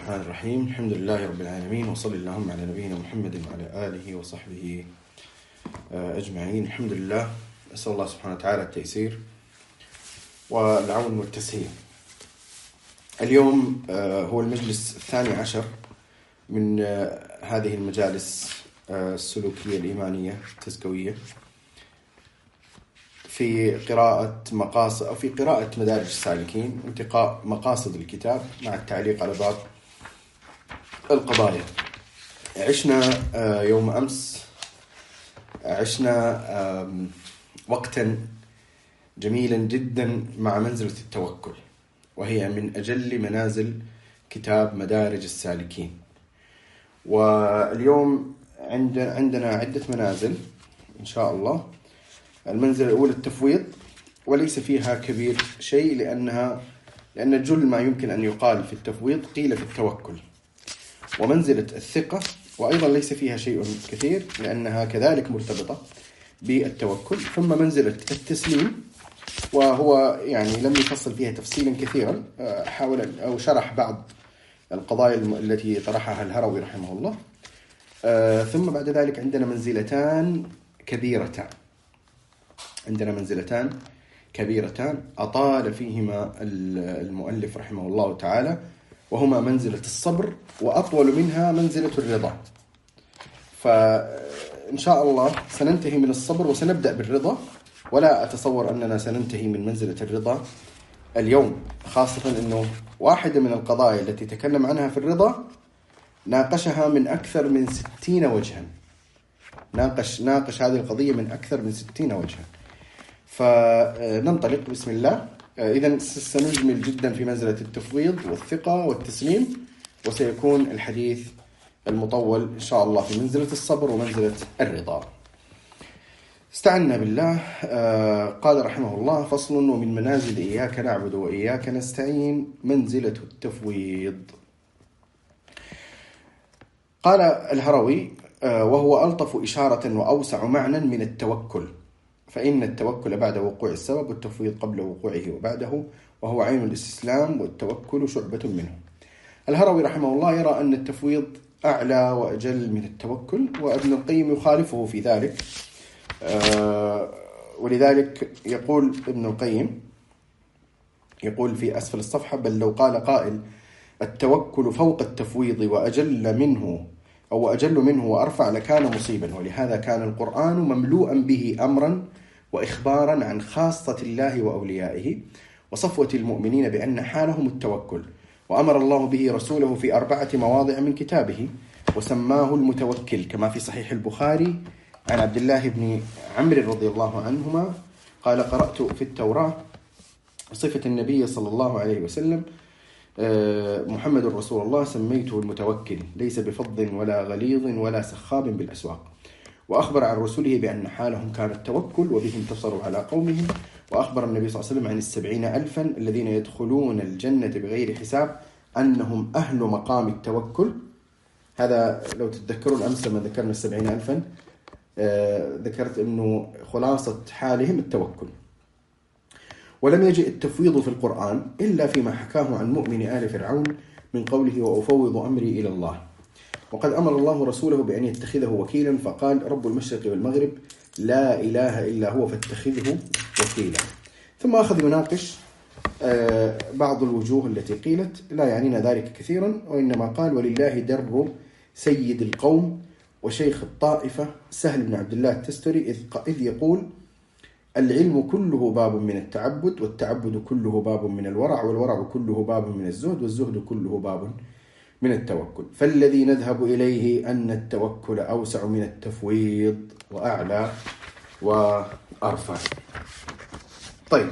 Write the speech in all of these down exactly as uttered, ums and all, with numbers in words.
الرحمن الرحيم. الحمد لله رب العالمين، وصلى اللهم على نبينا محمد وعلى آله وصحبه أجمعين. الحمد لله. أسأل الله سبحانه وتعالى التيسير والعون والتسهيل. اليوم هو المجلس الثاني عشر من هذه المجالس السلوكية الإيمانية التزكوية في قراءة مقاصد أو في قراءة مدارج السالكين، انتقاء مقاصد الكتاب مع التعليق على بعض القضايا. عشنا يوم أمس عشنا وقتا جميلا جدا مع منزلة التوكل، وهي من أجل منازل كتاب مدارج السالكين. واليوم عندنا عدة منازل إن شاء الله. المنزلة الأولى التفويض، وليس فيها كبير شيء لأنها لأن جل ما يمكن أن يقال في التفويض قيل في التوكل. ومنزلة الثقة، وأيضا ليس فيها شيء كثير لأنها كذلك مرتبطة بالتوكل. ثم منزلة التسليم، وهو يعني لم يفصل فيها تفصيلا كثيرا، حاول أو شرح بعض القضايا التي طرحها الهروي رحمه الله. ثم بعد ذلك عندنا منزلتان كبيرتان عندنا منزلتان كبيرتان أطال فيهما المؤلف رحمه الله تعالى، وهما منزلة الصبر، وأطول منها منزلة الرضا. فإن شاء الله سننتهي من الصبر وسنبدأ بالرضا، ولا أتصور أننا سننتهي من منزلة الرضا اليوم، خاصة أنه واحدة من القضايا التي تكلم عنها في الرضا ناقشها من أكثر من ستين وجها ناقش ناقش هذه القضية من أكثر من ستين وجها. فننطلق بسم الله. إذن سنجمل جدا في منزلة التفويض والثقة والتسليم، وسيكون الحديث المطول إن شاء الله في منزلة الصبر ومنزلة الرضا. استعنا بالله. قال رحمه الله: فصل: ومن منازل إياك نعبد وإياك نستعين منزلة التفويض. قال الهروي: وهو ألطف إشارة وأوسع معنى من التوكل، فإن التوكل بعد وقوع السبب، والتفويض قبل وقوعه وبعده، وهو عين الاستسلام، والتوكل شعبة منه. الهروي رحمه الله يرى أن التفويض أعلى وأجل من التوكل، وابن القيم يخالفه في ذلك. آه ولذلك يقول ابن القيم يقول في أسفل الصفحة: بل لو قال قائل التوكل فوق التفويض وأجل منه أو أجل منه وأرفع لكان مصيبا، ولهذا كان القرآن مملوءا به أمرا وإخبارا عن خاصة الله وأوليائه وصفوة المؤمنين بأن حالهم التوكل، وأمر الله به رسوله في أربعة مواضع من كتابه وسماه المتوكل، كما في صحيح البخاري عن عبد الله بن عمرو رضي الله عنهما قال: قرأت في التوراة صفة النبي صلى الله عليه وسلم: محمد رسول الله سميته المتوكل، ليس بفض ولا غليظ ولا سخاب بالأسواق. وأخبر عن رسله بأن حالهم كان التوكل، وبه انتصروا على قومهم. وأخبر النبي صلى الله عليه وسلم عن السبعين ألفا الذين يدخلون الجنة بغير حساب أنهم أهل مقام التوكل. هذا لو تتذكرون أمس لما ذكرنا السبعين ألفا آه ذكرت أنه خلاصة حالهم التوكل. ولم يجئ التفويض في القرآن إلا فيما حكاه عن مؤمن آل فرعون من قوله: وأفوض أمري إلى الله. وقد أمر الله رسوله بأن يتخذه وكيلا، فقال: رب المشرق والمغرب لا إله إلا هو فاتخذه وكيلا. ثم أخذ يناقش بعض الوجوه التي قيلت، لا يعنينا ذلك كثيرا، وإنما قال: ولله در سيد القوم وشيخ الطائفة سهل بن عبد الله التستري إذ يقول: العلم كله باب من التعبد، والتعبد كله باب من الورع، والورع كله باب من الزهد، والزهد كله باب من التوكل. فالذي نذهب إليه أن التوكل أوسع من التفويض وأعلى وأرفع. طيب،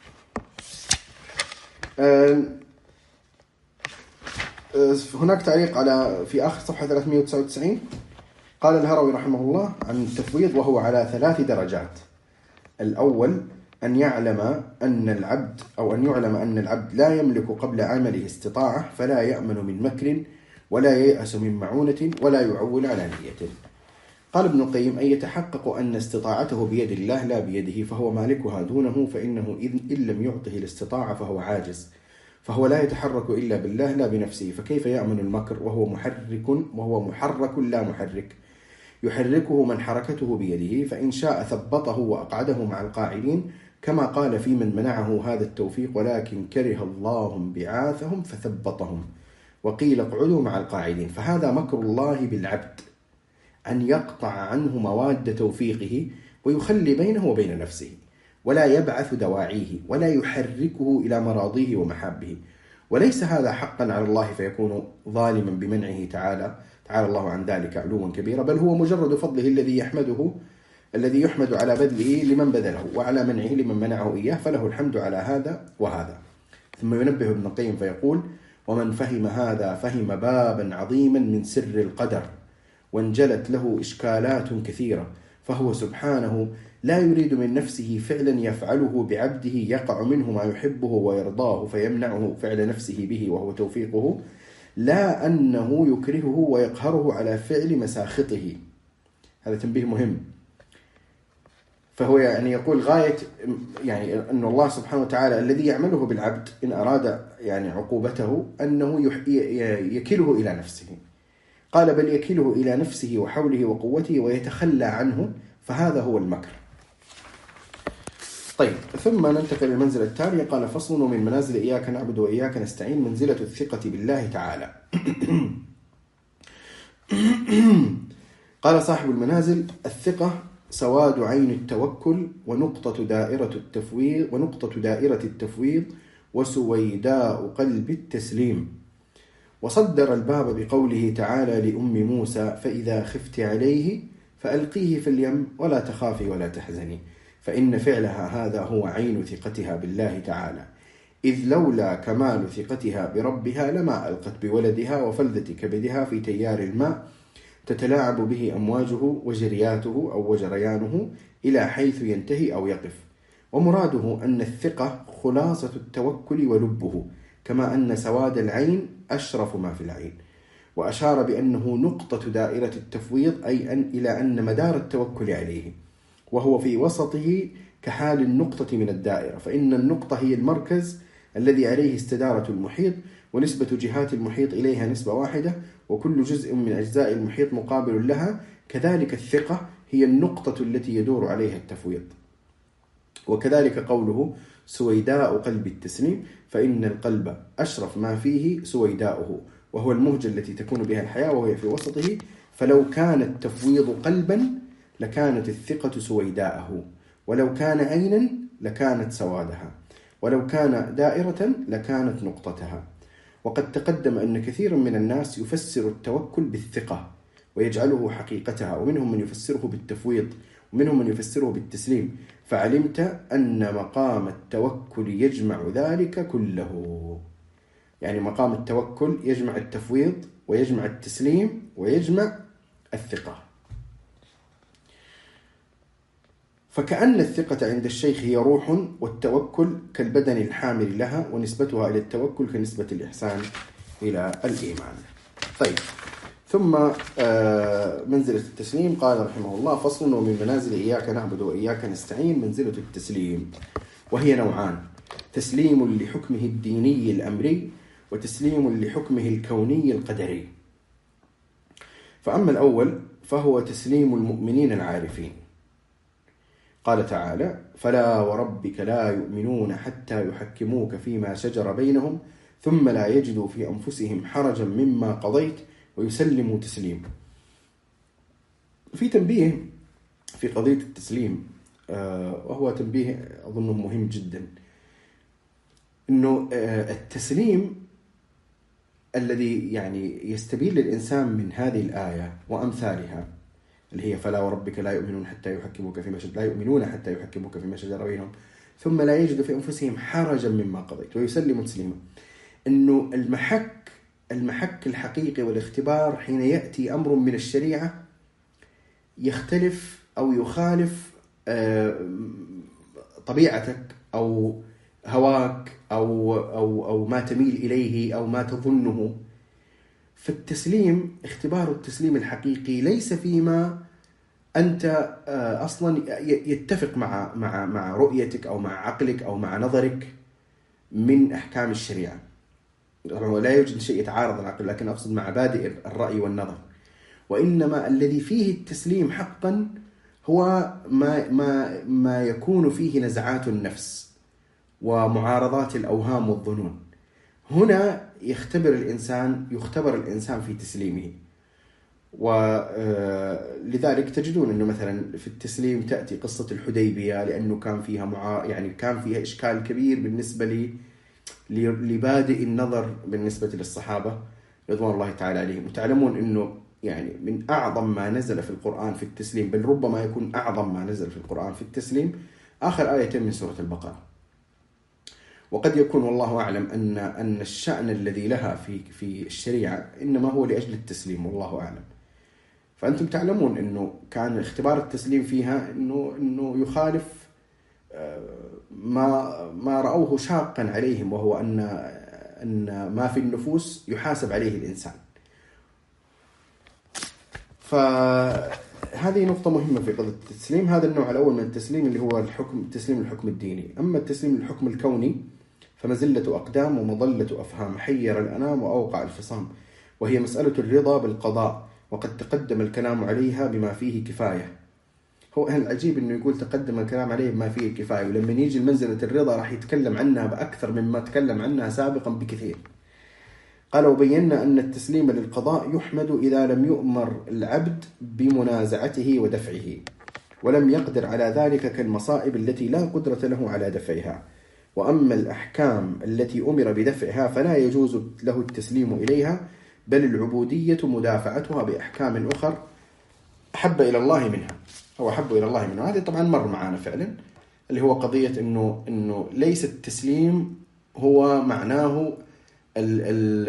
هناك تعليق على في آخر صفحة ثلاثمائة وتسعة وتسعين. قال الهروي رحمه الله عن التفويض: وهو على ثلاث درجات. الأول أن يعلم أن العبد أو أن يعلم أن العبد لا يملك قبل عمله استطاعة، فلا يأمن من مكر ولا ييأس من معونة ولا يعول على نية. قال ابن القيم: أن يتحقق أن استطاعته بيد الله لا بيده، فهو مالكها دونه، فإنه إن لم يعطه الاستطاعة فهو عاجز، فهو لا يتحرك إلا بالله لا بنفسه، فكيف يأمن المكر وهو محرك وهو محرك لا محرك؟ يحركه من حركته بيده، فإن شاء ثبطه وأقعده مع القاعدين، كما قال في من منعه هذا التوفيق: ولكن كره الله انبعاثهم فثبطهم، وقيل اقعدوا مع القاعدين. فهذا مكر الله بالعبد، أن يقطع عنه مواد توفيقه ويخلي بينه وبين نفسه، ولا يبعث دواعيه ولا يحركه إلى مراضيه ومحابه. وليس هذا حقا على الله فيكون ظالما بمنعه تعالى تعالى الله عن ذلك علوا كبيرا، بل هو مجرد فضله الذي يحمده الذي يحمد على بذله لمن بذله، وعلى منعه لمن منعه إياه، فله الحمد على هذا وهذا. ثم ينبه ابن القيم فيقول: ومن فهم هذا فهم بابا عظيما من سر القدر، وانجلت له إشكالات كثيرة، فهو سبحانه لا يريد من نفسه فعلا يفعله بعبده يقع منه ما يحبه ويرضاه فيمنعه فعل نفسه به وهو توفيقه، لا أنه يكرهه ويقهره على فعل مساخطه. هذا تنبيه مهم. فهو يعني يقول غاية يعني أن الله سبحانه وتعالى الذي يعمله بالعبد إن أراد يعني عقوبته أنه يكله إلى نفسه. قال: بل يكله إلى نفسه وحوله وقوته ويتخلى عنه، فهذا هو المكر. طيب، ثم ننتقل للمنزلة التالية. قال: فصل: من منازل إياك نعبد وإياك نستعين منزلة الثقة بالله تعالى. قال صاحب المنازل: الثقة سواد عين التوكل، ونقطة دائرة التفويض ونقطة دائرة التفويض وسويداء قلب التسليم. وصدر الباب بقوله تعالى لأم موسى: فإذا خفت عليه فألقيه في اليم ولا تخافي ولا تحزني، فإن فعلها هذا هو عين ثقتها بالله تعالى، إذ لولا كمال ثقتها بربها لما ألقت بولدها وفلذة كبدها في تيار الماء تتلاعب به أمواجه وجرياته أو وجريانه إلى حيث ينتهي أو يقف. ومراده أن الثقة خلاصة التوكل ولبه، كما أن سواد العين أشرف ما في العين. وأشار بأنه نقطة دائرة التفويض، أي أن إلى أن مدار التوكل عليه، وهو في وسطه كحال النقطة من الدائرة، فإن النقطة هي المركز الذي عليه استدارة المحيط، ونسبة جهات المحيط إليها نسبة واحدة، وكل جزء من أجزاء المحيط مقابل لها. كذلك الثقة هي النقطة التي يدور عليها التفويض. وكذلك قوله سويداء قلب التسليم، فإن القلب أشرف ما فيه سويداؤه، وهو المهجة التي تكون بها الحياة وهي في وسطه. فلو كان التفويض قلبا لكانت الثقة سويداءه، ولو كان عينا لكانت سوادها، ولو كان دائرة لكانت نقطتها. وقد تقدم أن كثيرا من الناس يفسر التوكل بالثقة ويجعله حقيقتها، ومنهم من يفسره بالتفويض، ومنهم من يفسره بالتسليم، فعلمت أن مقام التوكل يجمع ذلك كله. يعني مقام التوكل يجمع التفويض ويجمع التسليم ويجمع الثقة. فكأن الثقة عند الشيخ هي روح، والتوكل كالبدن الحامل لها، ونسبتها إلى التوكل كنسبة الإحسان إلى الإيمان. طيب، ثم منزلة التسليم. قال رحمه الله: فصل: ومن منازل إياك نعبد وإياك نستعين منزلة التسليم، وهي نوعان: تسليم لحكمه الديني الأمري، وتسليم لحكمه الكوني القدري. فأما الأول فهو تسليم المؤمنين العارفين. قال تعالى: فلا وربك لا يؤمنون حتى يحكموك فيما شجر بينهم ثم لا يجدوا في أنفسهم حرجا مما قضيت ويسلموا تسليما. في تنبيه في قضية التسليم، وهو تنبيه أظنه مهم جدا، أنه التسليم الذي يعني يستبين للإنسان من هذه الآية وأمثالها، اللي هي فلا وربك لا يؤمنون حتى يحكموك فيما شجر لا يؤمنون حتى يحكموك فيما شجر بينهم ثم لا يجدوا في أنفسهم حرجا مما قضيت ويسلموا تسليما. إنه المحك المحك الحقيقي والاختبار حين يأتي أمر من الشريعة يختلف أو يخالف طبيعتك أو هواك أو أو أو ما تميل إليه أو ما تظنه. فالتسليم، اختبار التسليم الحقيقي ليس فيما أنت أصلا يتفق مع مع مع رؤيتك أو مع عقلك أو مع نظرك من أحكام الشريعة، لا يوجد شيء يتعارض العقل، لكن أقصد مع مبادئ الرأي والنظر. وإنما الذي فيه التسليم حقا هو ما, ما, ما يكون فيه نزعات النفس ومعارضات الأوهام والظنون. هنا يختبر الإنسان يختبر الإنسان في تسليمه. ولذلك تجدون أنه مثلا في التسليم تأتي قصة الحديبية، لأنه كان فيها معا... يعني كان فيها إشكال كبير بالنسبة لي لبادئ النظر بالنسبة للصحابة رضوان الله تعالى عليهم. وتعلمون أنه يعني من أعظم ما نزل في القرآن في التسليم، بل ربما يكون أعظم ما نزل في القرآن في التسليم، آخر آيتين من سورة البقرة. وقد يكون والله أعلم أن أن الشأن الذي لها في في الشريعة إنما هو لأجل التسليم، والله أعلم. فأنتم تعلمون أنه كان اختبار التسليم فيها أنه أنه يخالف ما ما رأوه شاقا عليهم، وهو أن أن ما في النفوس يحاسب عليه الإنسان. فهذه نقطة مهمة في قضية التسليم. هذا النوع الأول من التسليم اللي هو الحكم تسليم الحكم الديني. أما التسليم الحكم الكوني فمزلة أقدام ومضلة أفهام، حير الأنام وأوقع الفصام، وهي مسألة الرضا بالقضاء، وقد تقدم الكلام عليها بما فيه كفاية. هو العجيب أنه يقول تقدم الكلام عليه بما فيه كفاية، ولما يجي منزلة الرضا راح يتكلم عنها بأكثر مما تكلم عنها سابقا بكثير. قال: وبينا أن التسليم للقضاء يحمد إذا لم يؤمر العبد بمنازعته ودفعه، ولم يقدر على ذلك كالمصائب التي لا قدرة له على دفعها. وأما الأحكام التي أمر بدفعها فلا يجوز له التسليم إليها، بل العبودية مدافعتها بأحكام أخر أحب إلى الله منها أو أحب إلى الله منها. هذه طبعا مر معنا فعلا، اللي هو قضية إنه إنه ليس التسليم هو معناه ال ال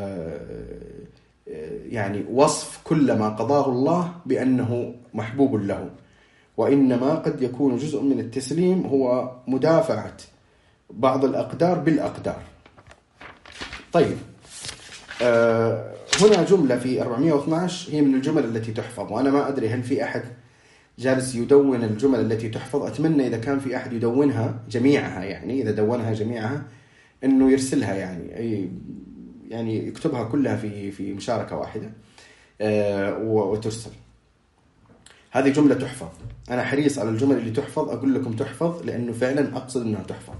يعني وصف كل ما قضاه الله بأنه محبوب له، وإنما قد يكون جزء من التسليم هو مدافعة بعض الأقدار بالأقدار. طيب، آه هنا جملة في أربعمائة واثني عشر هي من الجمل التي تحفظ، وأنا ما أدري هل في أحد جالس يدون الجمل التي تحفظ. أتمنى إذا كان في أحد يدونها جميعها، يعني إذا دونها جميعها إنه يرسلها، يعني أي يعني يكتبها كلها في في مشاركة واحدة آه وترسل. هذه جملة تحفظ. أنا حريص على الجمل اللي تحفظ أقول لكم تحفظ، لأنه فعلا أقصد أنها تحفظ.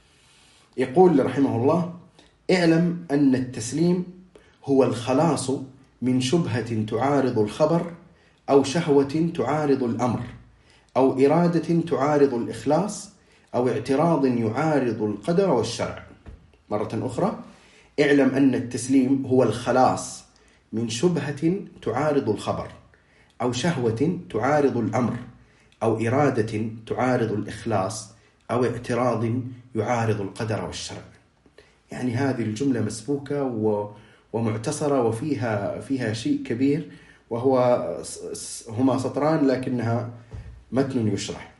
يقول رحمه الله: اعلم أن التسليم هو الخلاص من شبهة تعارض الخبر، أو شهوة تعارض الأمر، أو إرادة تعارض الإخلاص، أو اعتراض يعارض القدر والشرع. مرة أخرى: اعلم أن التسليم هو الخلاص من شبهة تعارض الخبر، أو شهوة تعارض الأمر، أو إرادة تعارض الإخلاص، أو اعتراض يعارض القدر والشرع. يعني هذه الجملة مسبوكة ومعتصرة وفيها فيها شيء كبير، وهو هما سطران لكنها متن يشرح.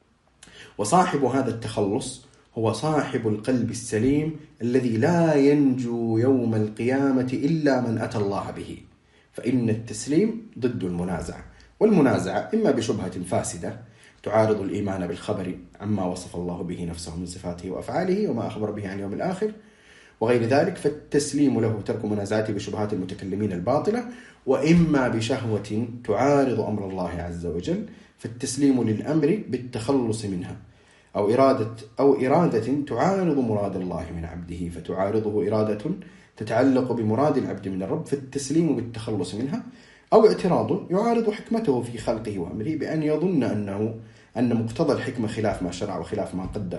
وصاحب هذا التخلص هو صاحب القلب السليم الذي لا ينجو يوم القيامة إلا من أتى الله به. فإن التسليم ضد المنازعة، والمنازعة إما بشبهة فاسدة تعارض الإيمان بالخبر عما وصف الله به نفسه من صفاته وأفعاله وما أخبر به عن يوم الآخر وغير ذلك، فالتسليم له ترك منازعته بشبهات المتكلمين الباطلة، وإما بشهوة تعارض أمر الله عز وجل، فالتسليم للأمر بالتخلص منها، أو إرادة أو إرادة تعارض مراد الله من عبده فتعارضه إرادة تتعلق بمراد العبد من الرب، فالتسليم بالتخلص منها، أو اعتراض يعارض حكمته في خلقه وأمره بأن يظن أنه أن مقتضى الحكمة خلاف ما شرع وخلاف ما قدر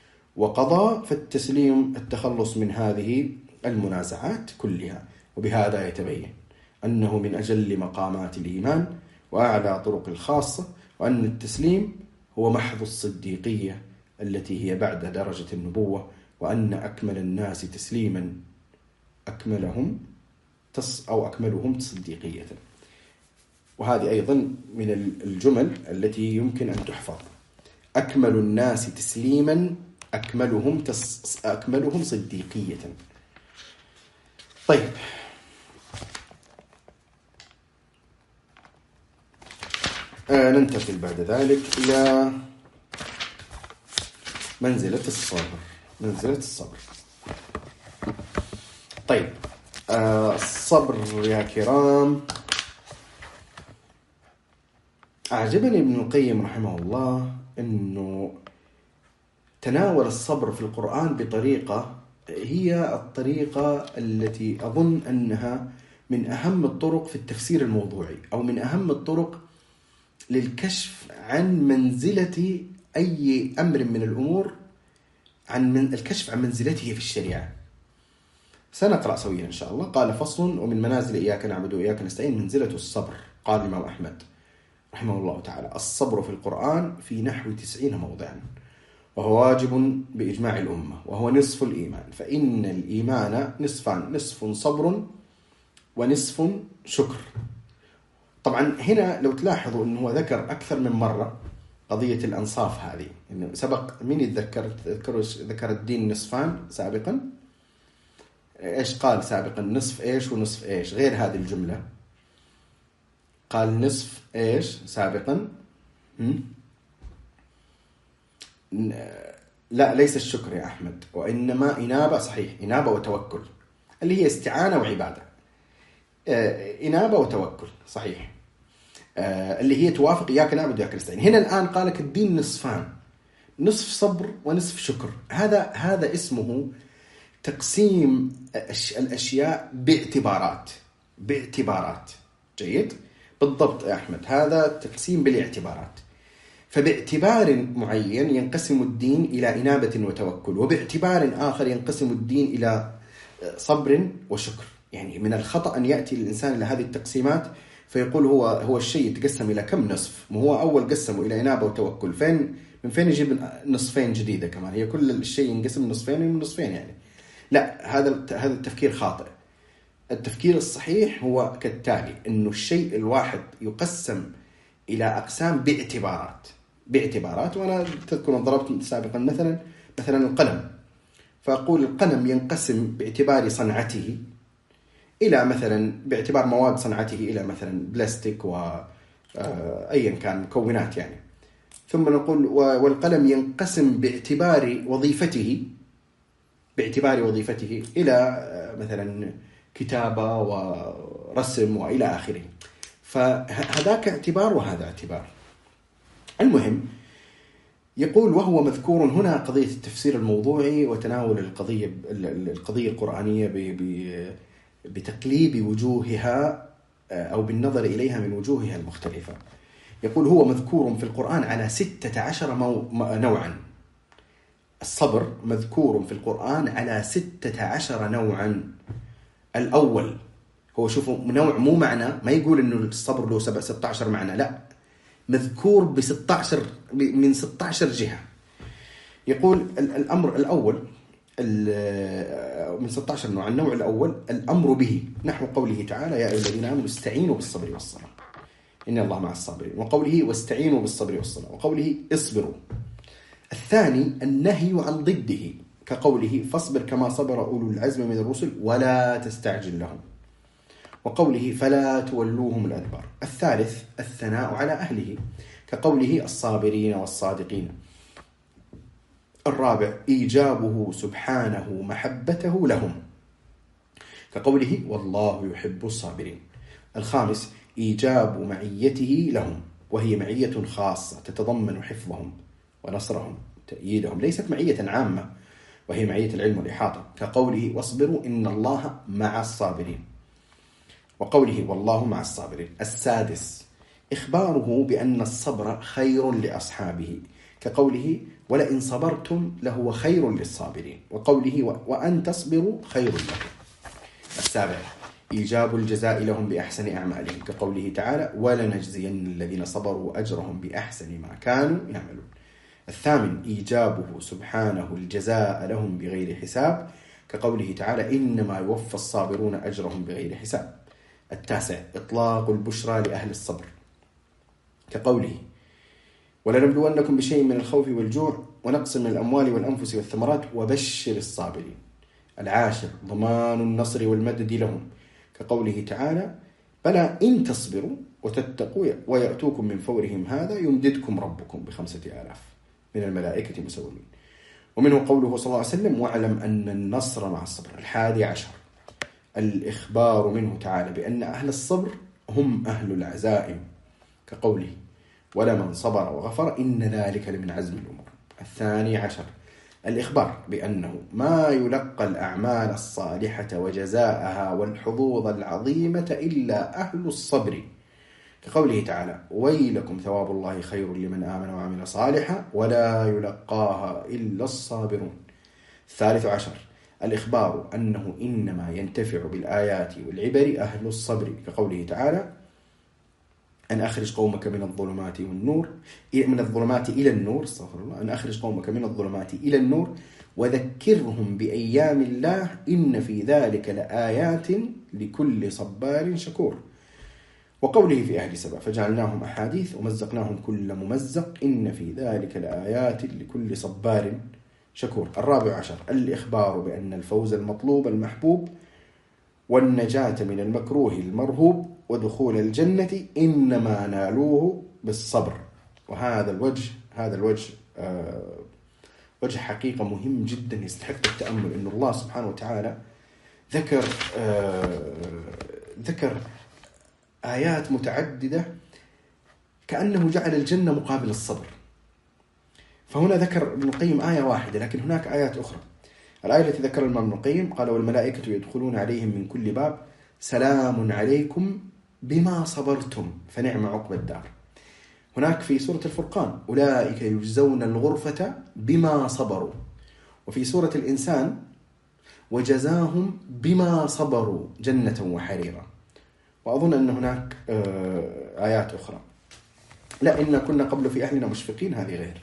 وقضى، فالتسليم التخلص من هذه المنازعات كلها. وبهذا يتبين أنه من أجل مقامات الإيمان وأعلى طرق الخاصة، وأن التسليم هو محض الصديقية التي هي بعد درجة النبوة، وأن أكمل الناس تسليما أكملهم تص أو أكملهم صديقية. وهذه أيضا من الجمل التي يمكن أن تحفظ: أكمل الناس تسليما أكملهم تص... أكملهم صديقية. طيب، آه ننتقل بعد ذلك إلى منزلة الصبر. منزلة الصبر. طيب، الصبر يا كرام. أعجبني ابن القيم رحمه الله أنه تناول الصبر في القرآن بطريقة هي الطريقة التي أظن أنها من أهم الطرق في التفسير الموضوعي، أو من أهم الطرق للكشف عن منزلة أي أمر من الأمور، عن من الكشف عن منزلته في الشريعة. سنقرأ سويا إن شاء الله. قال: فصل: ومن منازل إياك نعبد وإياك نستعين منزلة الصبر. قال الإمام أحمد رحمه الله تعالى: الصبر في القرآن في نحو تسعين موضعا، وهو واجب بإجماع الأمة، وهو نصف الإيمان، فإن الإيمان نصفان: نصف صبر ونصف شكر. طبعا هنا لو تلاحظوا أنه ذكر أكثر من مرة قضية الأنصاف هذه، إنه سبق مين يتذكر ذكر الدين نصفان سابقا. إيش قال سابقا؟ نصف إيش ونصف إيش، غير هذه الجملة. قال نصف إيش سابقا؟ لا، ليس الشكر يا أحمد، وإنما إنابة. صحيح، إنابة وتوكل، اللي هي استعانة وعبادة. إنابة وتوكل، صحيح، اللي هي توافق إياك نعبد وإياك نستعين. هنا الآن قالك الدين نصفان: نصف صبر ونصف شكر. هذا هذا اسمه تقسيم الأشياء باعتبارات. باعتبارات جيد، بالضبط يا أحمد، هذا تقسيم بالاعتبارات. فباعتبار معين ينقسم الدين إلى إنابة وتوكل، وباعتبار آخر ينقسم الدين إلى صبر وشكر. يعني من الخطأ أن يأتي الإنسان إلى هذه التقسيمات فيقول هو هو الشيء يتقسم إلى كم نصف؟ ما هو أول قسمه إلى إنابة وتوكل، فين من فين يجيب نصفين جديدة كمان؟ هي كل الشيء ينقسم نصفين من نصفين يعني. لا، هذا هذا التفكير خاطئ. التفكير الصحيح هو كالتالي: إنه الشيء الواحد يقسم إلى أقسام باعتبارات. باعتبارات وأنا تذكر ضربت سابقا مثلا مثلا القلم، فأقول القلم ينقسم باعتبار صنعته إلى مثلا باعتبار مواد صنعته إلى مثلا بلاستيك وأيا كان مكونات يعني. ثم نقول والقلم ينقسم باعتبار وظيفته باعتبار وظيفته إلى مثلا كتابة ورسم وإلى آخره. فهذاك اعتبار وهذا اعتبار. المهم يقول: وهو مذكور هنا قضية التفسير الموضوعي وتناول القضية القضية القرآنية بتقليب وجوهها أو بالنظر إليها من وجوهها المختلفة. يقول: هو مذكور في القرآن على ستة عشر نوعا. الصبر مذكور في القرآن على ستة عشر نوعا. الأول هو شوفوا نوع، مو معنى ما يقول إنه الصبر له ستة عشر معنى، لا، مذكور ب ستة عشر من ستة عشر جهة. يقول الأمر الأول من ستة عشر نوع. النوع الأول الأمر به، نحو قوله تعالى: يا أيها الذين آمنوا استعينوا بالصبر والصلاة إن الله مع الصابرين، وقوله: واستعينوا بالصبر والصلاة، وقوله: اصبروا. الثاني النهي عن ضده، كقوله: فاصبر كما صبر أولو العزم من الرسل ولا تستعجل لهم، وقوله: فلا تولوهم الأدبار. الثالث الثناء على أهله، كقوله: الصابرين والصادقين. الرابع إيجابه سبحانه محبته لهم، كقوله: والله يحب الصابرين. الخامس إيجاب معيته لهم، وهي معية خاصة تتضمن حفظهم ونصرهم تأييدهم، ليست معية عامة وهي معية العلم والإحاطة، كقوله: واصبروا إن الله مع الصابرين، وقوله: والله مع الصابرين. السادس إخباره بأن الصبر خير لأصحابه، كقوله: ولئن صبرتم لهو خير للصابرين، وقوله: وأن تصبروا خير لكم. السابع إيجاب الجزاء لهم بأحسن أعمالهم، كقوله تعالى: ولنجزين الذين صبروا أجرهم بأحسن ما كانوا يعملون. الثامن إيجابه سبحانه الجزاء لهم بغير حساب، كقوله تعالى: إنما يوفى الصابرون أجرهم بغير حساب. التاسع إطلاق البشرى لأهل الصبر، كقوله: ولنبلونكم بشيء من الخوف والجوع ونقص من الأموال والأنفس والثمرات وبشر الصابرين. العاشر ضمان النصر والمدد لهم، كقوله تعالى: بلى إن تصبروا وتتقوا ويأتوكم من فورهم هذا يمددكم ربكم بخمسة آلاف من الملائكة مسومين. ومنه قوله صلى الله عليه وسلم: واعلم أن النصر مع الصبر. الحادي عشر الإخبار منه تعالى بأن أهل الصبر هم أهل العزائم، كقوله ولمن صبر وغفر إن ذلك لمن عزم الأمور. الثاني عشر الإخبار بأنه ما يلقى الأعمال الصالحة وجزاءها والحظوظ العظيمة إلا أهل الصبر، كقوله تعالى ويلكم ثواب الله خير لمن آمن وعمل صالحا ولا يلقاها إلا الصابرون. الثالث عشر الإخبار أنه إنما ينتفع بالآيات والعبر أهل الصبر، كقوله تعالى أن أخرج قومك من الظلمات والنور من الظلمات إلى النور استغفر الله أن أخرج قومك من الظلمات إلى النور وذكرهم بأيام الله إن في ذلك لآيات لكل صبار شكور. وقوله في أهل سبأ فجعلناهم أحاديث ومزقناهم كل ممزق إن في ذلك لآيات لكل صبار شكور. الرابع عشر الإخبار بأن الفوز المطلوب المحبوب والنجاة من المكروه المرهوب ودخول الجنة إنما نالوه بالصبر. وهذا الوجه هذا الوجه آه وجه حقيقة مهم جدا يستحق التأمل، إن الله سبحانه وتعالى ذكر آه ذكر آيات متعددة كأنه جعل الجنة مقابل الصبر. فهنا ذكر ابن القيم آية واحدة، لكن هناك آيات أخرى. الآية التي ذكرها الإمام ابن القيم قال والملائكة يدخلون عليهم من كل باب سلام عليكم بما صبرتم فنعم عقبى الدار. هناك في سورة الفرقان أولئك يجزون الغرفة بما صبروا. وفي سورة الإنسان وجزاهم بما صبروا جنة وحريرا. وأظن أن هناك آيات أخرى. لا إن كنا قبل في أهلنا مشفقين، هذه غير.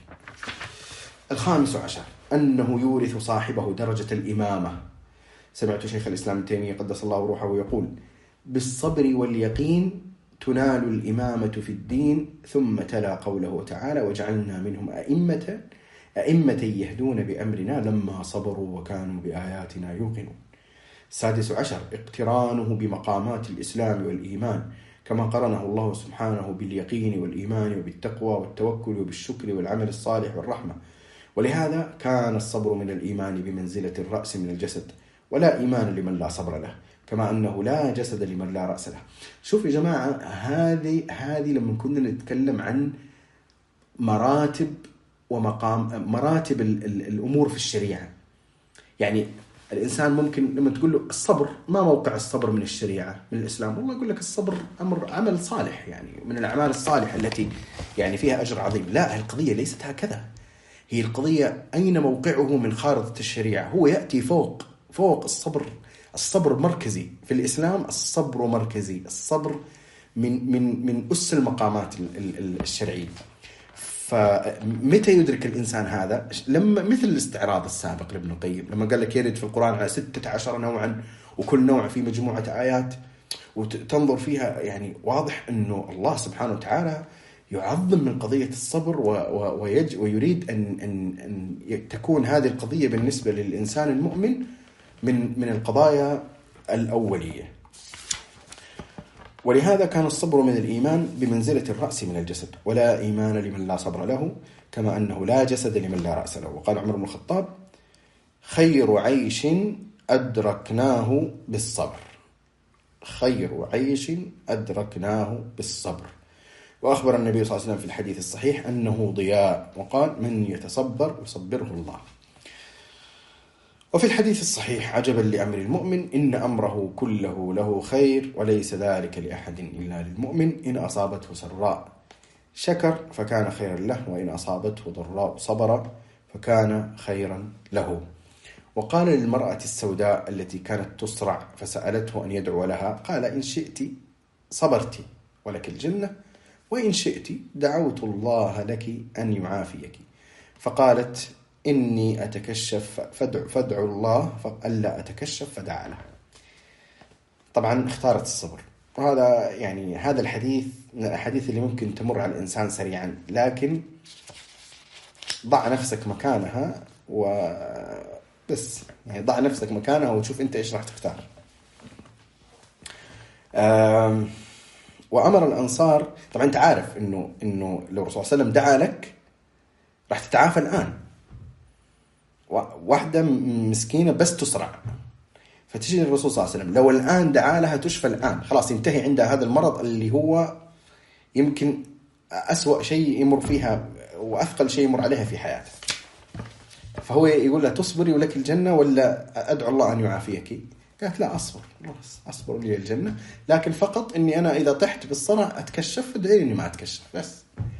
الخامس عشر أنه يورث صاحبه درجة الإمامة. سمعت شيخ الإسلام ابن تيمية قدس الله روحه يقول بالصبر واليقين تنال الإمامة في الدين، ثم تلا قوله تعالى وجعلنا منهم أئمة أئمة يهدون بأمرنا لما صبروا وكانوا بآياتنا يوقنون. السادس عشر اقترانه بمقامات الإسلام والإيمان كما قرنه الله سبحانه باليقين والإيمان وبالتقوى والتوكل وبالشكر والعمل الصالح والرحمة. ولهذا كان الصبر من الإيمان بمنزلة الرأس من الجسد، ولا إيمان لمن لا صبر له، كما أنه لا جسد لمن لا رأس له. شوف يا جماعة، هذه هذه لما كنا نتكلم عن مراتب ومقام مراتب ال ال الأمور في الشريعة. يعني الإنسان ممكن لما تقول له الصبر، ما موقع الصبر من الشريعة من الإسلام؟ والله يقول لك الصبر أمر عمل صالح، يعني من الأعمال الصالحة التي يعني فيها أجر عظيم. لا، القضية ليست هكذا. هي القضية أين موقعه من خارطة الشريعة؟ هو يأتي فوق فوق الصبر. الصبر مركزي في الإسلام، الصبر مركزي، الصبر من من من أس المقامات الشرعية. فمتى يدرك الإنسان هذا؟ لما مثل الاستعراض السابق لابن القيم لما قال لك يرد في القرآن على ستة عشر نوعا وكل نوع في مجموعة آيات، وتنظر فيها يعني واضح أنه الله سبحانه وتعالى يعظم من قضية الصبر ويريد أن, أن, أن تكون هذه القضية بالنسبة للإنسان المؤمن من, من القضايا الأولية. ولهذا كان الصبر من الإيمان بمنزلة الرأس من الجسد، ولا إيمان لمن لا صبر له، كما أنه لا جسد لمن لا رأس له. وقال عمر بن الخطاب خير عيش أدركناه بالصبر، خير عيش أدركناه بالصبر. وأخبر النبي صلى الله عليه وسلم في الحديث الصحيح أنه ضياء، وقال من يتصبر يصبره الله. وفي الحديث الصحيح عجبا لأمر المؤمن إن أمره كله له خير وليس ذلك لأحد إلا للمؤمن، إن أصابته سراء شكر فكان خيرا له، وإن أصابته ضراء صبر فكان خيرا له. وقال للمرأة السوداء التي كانت تصرع فسألته أن يدعو لها، قال إن شئت صبرت ولك الجنة، وإن شئت دعوت الله لك أن يعافيك. فقالت إني أتكشف فادعو, فادعو الله فألا أتكشف فدعا له. طبعا اختارت الصبر، وهذا يعني هذا الحديث من الأحاديث اللي ممكن تمر على الإنسان سريعا، لكن ضع نفسك مكانها وبس، يعني ضع نفسك مكانها وشوف أنت إيش راح تختار. وأمر الأنصار، طبعا أنت عارف إنه إنه لو الرسول صلى الله عليه وسلم دعا لك راح تتعافى الآن. واحدة مسكينة بس تسرع، فتجي الرسول صلى الله عليه وسلم لو الآن دعا لها تشفى الآن، خلاص ينتهي عندها هذا المرض اللي هو يمكن أسوأ شيء يمر فيها وأثقل شيء يمر عليها في حياتها، فهو يقول لها تصبري ولك الجنة ولا أدعو الله أن يعافيك؟ قالت لا أصبر، أصبر لي الجنة، لكن فقط إني أنا إذا طحت بالصرع أتكشف، ادعي إني ما أتكشف بس.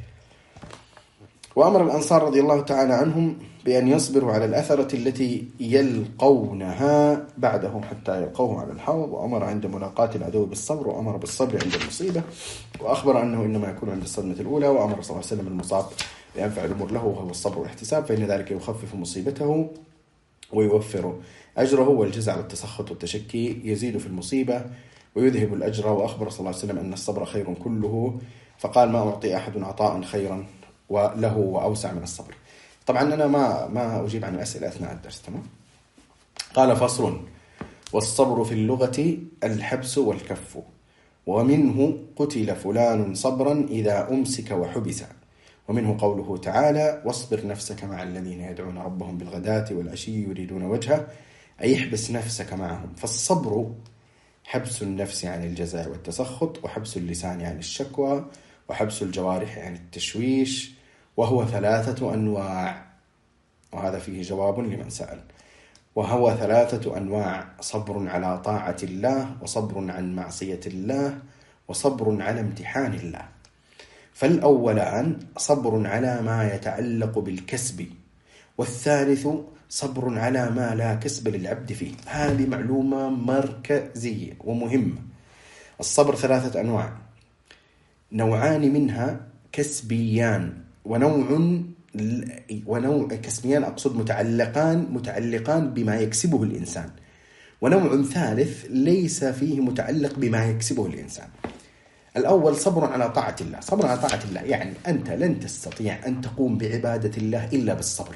وأمر الأنصار رضي الله تعالى عنهم بأن يصبروا على الأثرة التي يلقونها بعده حتى يلقوه على الحوض، وأمر عند ملاقاة العدو بالصبر، وأمر بالصبر عند المصيبة، وأخبر أنه إنما يكون عند الصدمة الأولى، وأمر صلى الله عليه وسلم المصاب بأنفع الأمور له وهو الصبر والاحتساب، فإن ذلك يخفف مصيبته ويوفر أجره، والجزع والتسخط والتشكي يزيد في المصيبة ويذهب الأجر. وأخبر صلى الله عليه وسلم أن الصبر خير كله، فقال ما أعطي أحد عطاء خيرا وله وأوسع من الصبر. طبعا أنا ما ما أجيب عن الأسئلة أثناء الدرس، تمام؟ قال فصل: والصبر في اللغة الحبس والكف، ومنه قتل فلان صبرا إذا أمسك وحبس، ومنه قوله تعالى: واصبر نفسك مع الذين يدعون ربهم بالغداة والعشي يريدون وجهه، أي احبس نفسك معهم. فالصبر حبس النفس عن الجزع والتسخط، وحبس اللسان عن الشكوى، وحبس الجوارح عن التشويش، وهو ثلاثة أنواع، وهذا فيه جواب لمن سأل. وهو ثلاثة أنواع: صبر على طاعة الله، وصبر عن معصية الله، وصبر على امتحان الله. فالأولان صبر على ما يتعلق بالكسب، والثالث صبر على ما لا كسب للعبد فيه. هذه معلومة مركزية ومهمة. الصبر ثلاثة أنواع، نوعان منها كسبيان، ونوع ونوع كسبيان أقصد متعلقان متعلقان بما يكسبه الإنسان، ونوع ثالث ليس فيه متعلق بما يكسبه الإنسان. الأول صبر على طاعة الله. صبر على طاعة الله يعني أنت لن تستطيع أن تقوم بعبادة الله إلا بالصبر،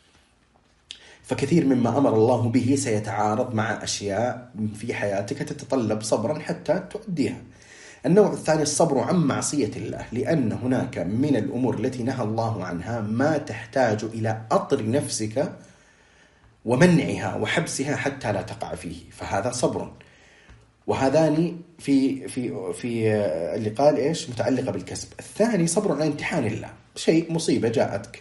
فكثير مما أمر الله به سيتعارض مع أشياء في حياتك تتطلب صبرا حتى تؤديها. النوع الثاني الصبر عن معصية الله، لأن هناك من الأمور التي نهى الله عنها ما تحتاج إلى أطر نفسك ومنعها وحبسها حتى لا تقع فيه، فهذا صبر. وهذان في في في اللي قال إيش متعلقة بالكسب. الثاني صبر على امتحان الله، شيء مصيبة جاءتك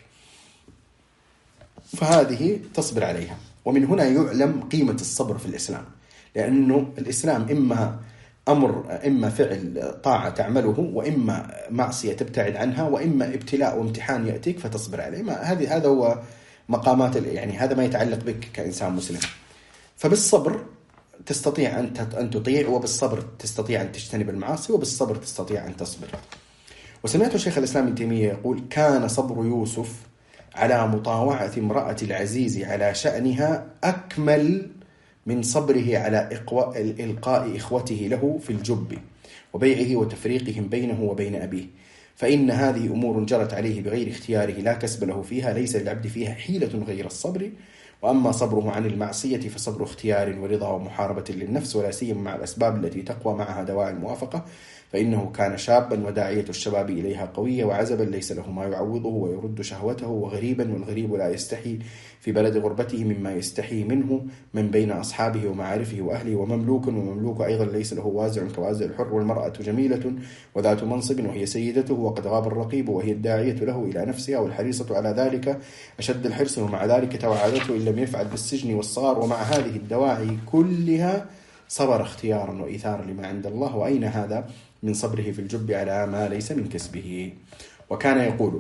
فهذه تصبر عليها. ومن هنا يعلم قيمة الصبر في الإسلام، لأنه الإسلام إما أمر إما فعل طاعة تعمله، وإما معصية تبتعد عنها، وإما ابتلاء وامتحان يأتيك فتصبر عليه. ما هذه هذا هو مقامات، يعني هذا ما يتعلق بك كإنسان مسلم. فبالصبر تستطيع أن أن تطيع، وبالصبر تستطيع أن تجتنب المعاصي، وبالصبر تستطيع أن تصبر. وسمعت شيخ الإسلام ابن تيمية يقول: كان صبر يوسف على مطاوعة امرأة العزيز على شأنها أكمل من صبره على إلقاء إخوته له في الجب وبيعه وتفريقهم بينه وبين أبيه، فإن هذه أمور جرت عليه بغير اختياره لا كسب له فيها، ليس للعبد فيها حيلة غير الصبر. وأما صبره عن المعصية فصبر اختيار ورضا ومحاربة للنفس، ولا سيما مع الأسباب التي تقوى معها دواعي الموافقة، فإنه كان شابا وداعية الشباب إليها قوية، وعزبا ليس له ما يعوضه ويرد شهوته، وغريبا والغريب لا يستحي في بلد غربته مما يستحي منه من بين أصحابه ومعارفه وأهله، ومملوك ومملوك أيضا ليس له وازع كوازع الحر، والمرأة جميلة وذات منصب وهي سيدته، وقد غاب الرقيب وهي الداعية له إلى نفسها والحريصة على ذلك أشد الحرص، ومع ذلك توعدته إن لم يفعل بالسجن والصغار. ومع هذه الدواعي كلها صبر اختيارا وإيثارا لما عند الله. وأين هذا من صبره في الجب على ما ليس من كسبه؟ وكان يقول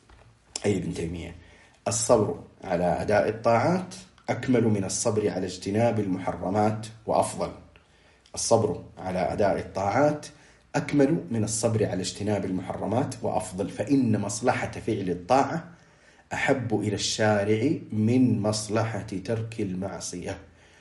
أي ابن تيمية: الصبر على أداء الطاعات أكمل من الصبر على اجتناب المحرمات وأفضل. الصبر على أداء الطاعات أكمل من الصبر على اجتناب المحرمات وأفضل، فإن مصلحة فعل الطاعة أحب إلى الشارع من مصلحة ترك المعصية،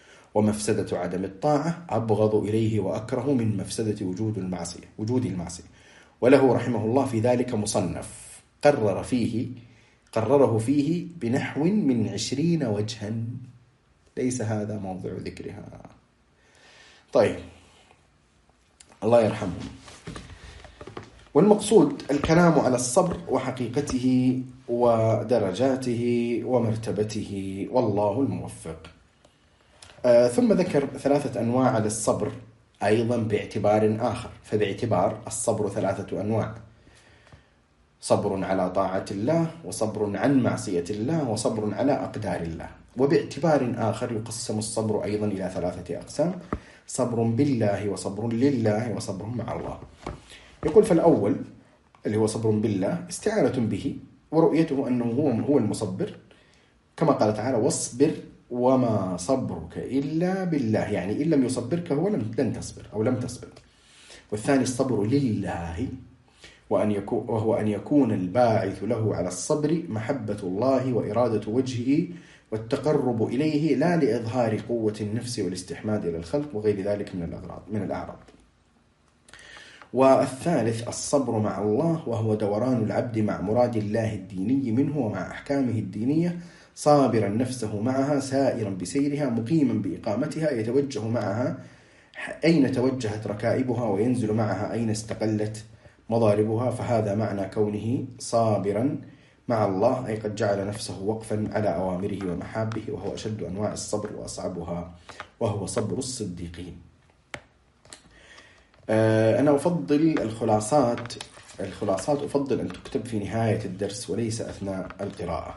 ومفسدة عدم الطاعة أبغض إليه وأكره من مفسدة وجود المعصية وجود المعصية. وله رحمه الله في ذلك مصنف قرر فيه قرره فيه بنحو من عشرين وجها، ليس هذا موضع ذكرها. طيب، الله يرحمهم. والمقصود الكلام على الصبر وحقيقته ودرجاته ومرتبته، والله الموفق. آه ثم ذكر ثلاثة أنواع للصبر أيضا باعتبار آخر. فباعتبار الصبر ثلاثة أنواع: صبر على طاعة الله، وصبر عن معصية الله، وصبر على أقدار الله. وباعتبار آخر يقسم الصبر أيضا إلى ثلاثة أقسام: صبر بالله، وصبر لله، وصبر مع الله. يقول فالأول اللي هو صبر بالله استعانة به ورؤيته أنه هو هو المصبر، كما قال تعالى: واصبر وما صبرك إلا بالله، يعني إن لم يصبرك هو لن تصبر أو لم تصبر. والثاني الصبر لله، وأن يكون وهو أن يكون الباعث له على الصبر محبة الله وإرادة وجهه والتقرب إليه، لا لإظهار قوة النفس والاستحماد إلى الخلق وغير ذلك من الأغراض من الأعراض. والثالث الصبر مع الله، وهو دوران العبد مع مراد الله الديني منه ومع أحكامه الدينية، صابرا نفسه معها، سائرا بسيرها، مقيما بإقامتها، يتوجه معها أين توجهت ركائبها، وينزل معها أين استقلت مضاربها. فهذا معنى كونه صابرا مع الله، أي قد جعل نفسه وقفا على أوامره ومحابه، وهو أشد أنواع الصبر وأصعبها، وهو صبر الصديقين. أنا أفضل الخلاصات الخلاصات أفضل أن تكتب في نهاية الدرس وليس أثناء القراءة،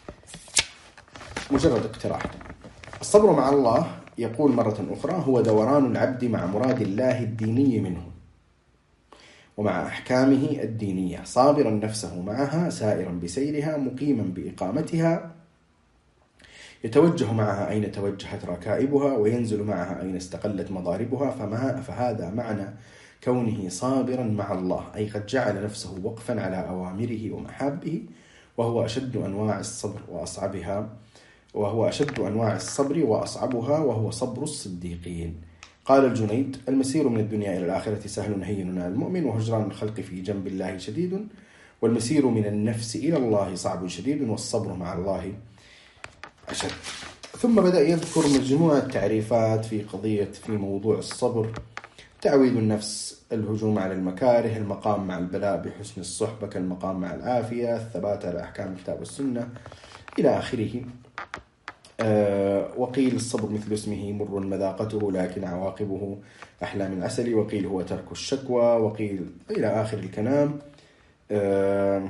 مجرد اقتراح. الصبر مع الله، يقول مرة أخرى، هو دوران العبد مع مراد الله الديني منه ومع أحكامه الدينية، صابرا نفسه معها، سائرا بسيرها، مقيما بإقامتها، يتوجه معها أين توجهت ركائبها، وينزل معها أين استقلت مضاربها. فما فهذا معنى كونه صابرا مع الله، أي قد جعل نفسه وقفا على أوامره ومحابه، وهو أشد أنواع الصبر وأصعبها وهو أشد أنواع الصبر وأصعبها، وهو صبر الصديقين. قال الجنيد: المسير من الدنيا إلى الآخرة سهل هين على المؤمن، وهجران الخلق في جنب الله شديد، والمسير من النفس إلى الله صعب شديد، والصبر مع الله أشد. ثم بدأ يذكر مجموعة تعريفات في قضية في موضوع الصبر: تعويد النفس، الهجوم على المكاره، المقام مع البلاء بحسن الصحبة كالمقام مع العافية، الثبات على أحكام الكتاب والسنة، إلى آخره. أه وقيل الصبر مثل اسمه مر مذاقته لكن عواقبه أحلى من العسل، وقيل هو ترك الشكوى، وقيل إلى آخر الكلام. أه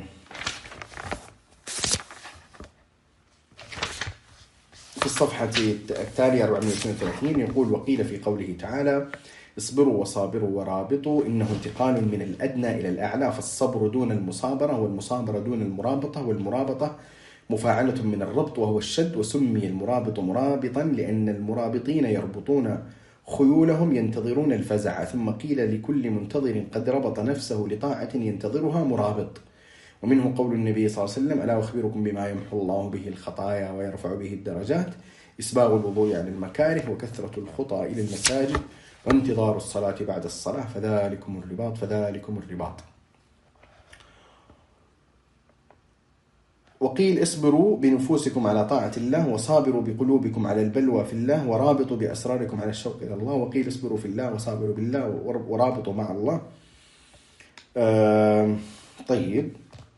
في الصفحة التالية أربعمائة واثنين وثلاثين يقول: وقيل في قوله تعالى: اصبروا وصابروا ورابطوا إنه انتقال من الأدنى إلى الأعلى، فالصبر دون المصابرة، والمصابرة دون المرابطة، والمرابطة مفاعلة من الربط وهو الشد. وسمي المرابط مرابطا لأن المرابطين يربطون خيولهم ينتظرون الفزع. ثم قيل: لكل منتظر قد ربط نفسه لطاعة ينتظرها مرابط. ومنه قول النبي صلى الله عليه وسلم: ألا أخبركم بما يمحو الله به الخطايا ويرفع به الدرجات؟ إسباغ الوضوء عن المكاره، وكثرة الخطى إلى المساجد، وانتظار الصلاة بعد الصلاة، فذلكم الرباط فذلكم الرباط. وقيل: اصبروا بنفوسكم على طاعة الله، وصابروا بقلوبكم على البلوى في الله، ورابطوا بأسراركم على الشوق إلى الله. وقيل: اصبروا في الله، وصابروا بالله، ورابطوا مع الله. آه طيب،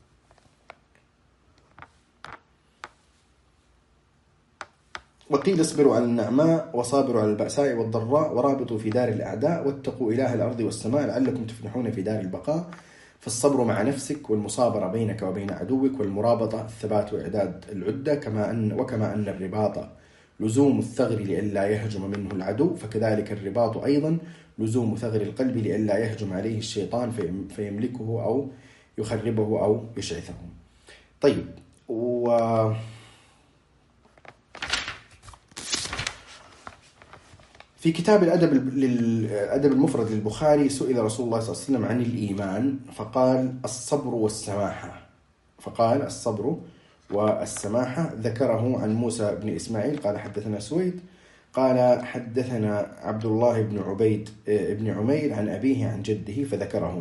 وقيل: اصبروا على النعماء، وصابروا على البأساء والضراء، ورابطوا في دار الأعداء، واتقوا إله الأرض والسماء لعلكم تفلحون في دار البقاء. فالصبر مع نفسك، والمصابرة بينك وبين عدوك، والمرابطة الثبات وإعداد العدة، كما أن وكما أن الرباط لزوم الثغر لئلا يهجم منه العدو، فكذلك الرباط أيضا لزوم ثغر القلب لئلا يهجم عليه الشيطان فيملكه أو يخربه أو يشعثه. طيب، و في كتاب الأدب الأدب المفرد للبخاري سئل رسول الله صلى الله عليه وسلم عن الإيمان فقال: الصبر والسماحة. فقال: الصبر والسماحة. ذكره عن موسى بن إسماعيل قال: حدثنا سويد قال: حدثنا عبد الله بن عبيد بن عمير عن أبيه عن جده، فذكره.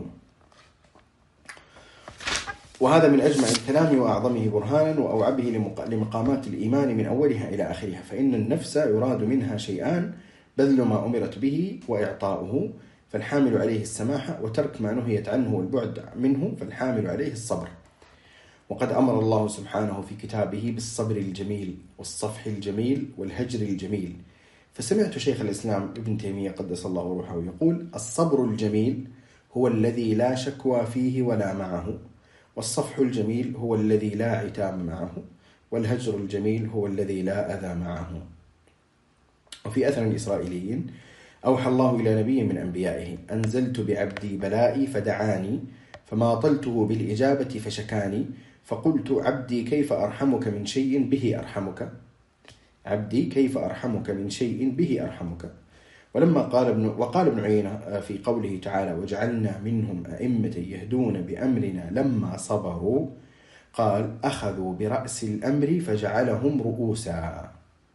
وهذا من أجمع الكلام وأعظمه برهانا وأوعبه لمقامات الإيمان من أولها إلى آخرها. فإن النفس يراد منها شيئان: بذل ما أمرت به وإعطاؤه، فالحامل عليه السماحة، وترك ما نهيت عنه والبعد منه، فالحامل عليه الصبر. وقد أمر الله سبحانه في كتابه بالصبر الجميل، والصفح الجميل، والهجر الجميل، فسمعت شيخ الإسلام ابن تيمية قدس الله روحه يقول: الصبر الجميل هو الذي لا شكوى فيه ولا معه، والصفح الجميل هو الذي لا عتاب معه، والهجر الجميل هو الذي لا أذى معه. وفي أثر إسرائيلي: أوحى الله إلى نبي من أنبيائه: أنزلت بعبدي بلائي فدعاني فما طلته بالإجابة فشكاني، فقلت: عبدي كيف أرحمك من شيء به أرحمك عبدي كيف أرحمك من شيء به أرحمك. ولما قال ابن وقال ابن عيينة في قوله تعالى: وجعلنا منهم أئمة يهدون بأمرنا لما صبروا، قال: أخذوا برأس الأمر فجعلهم رؤوسا.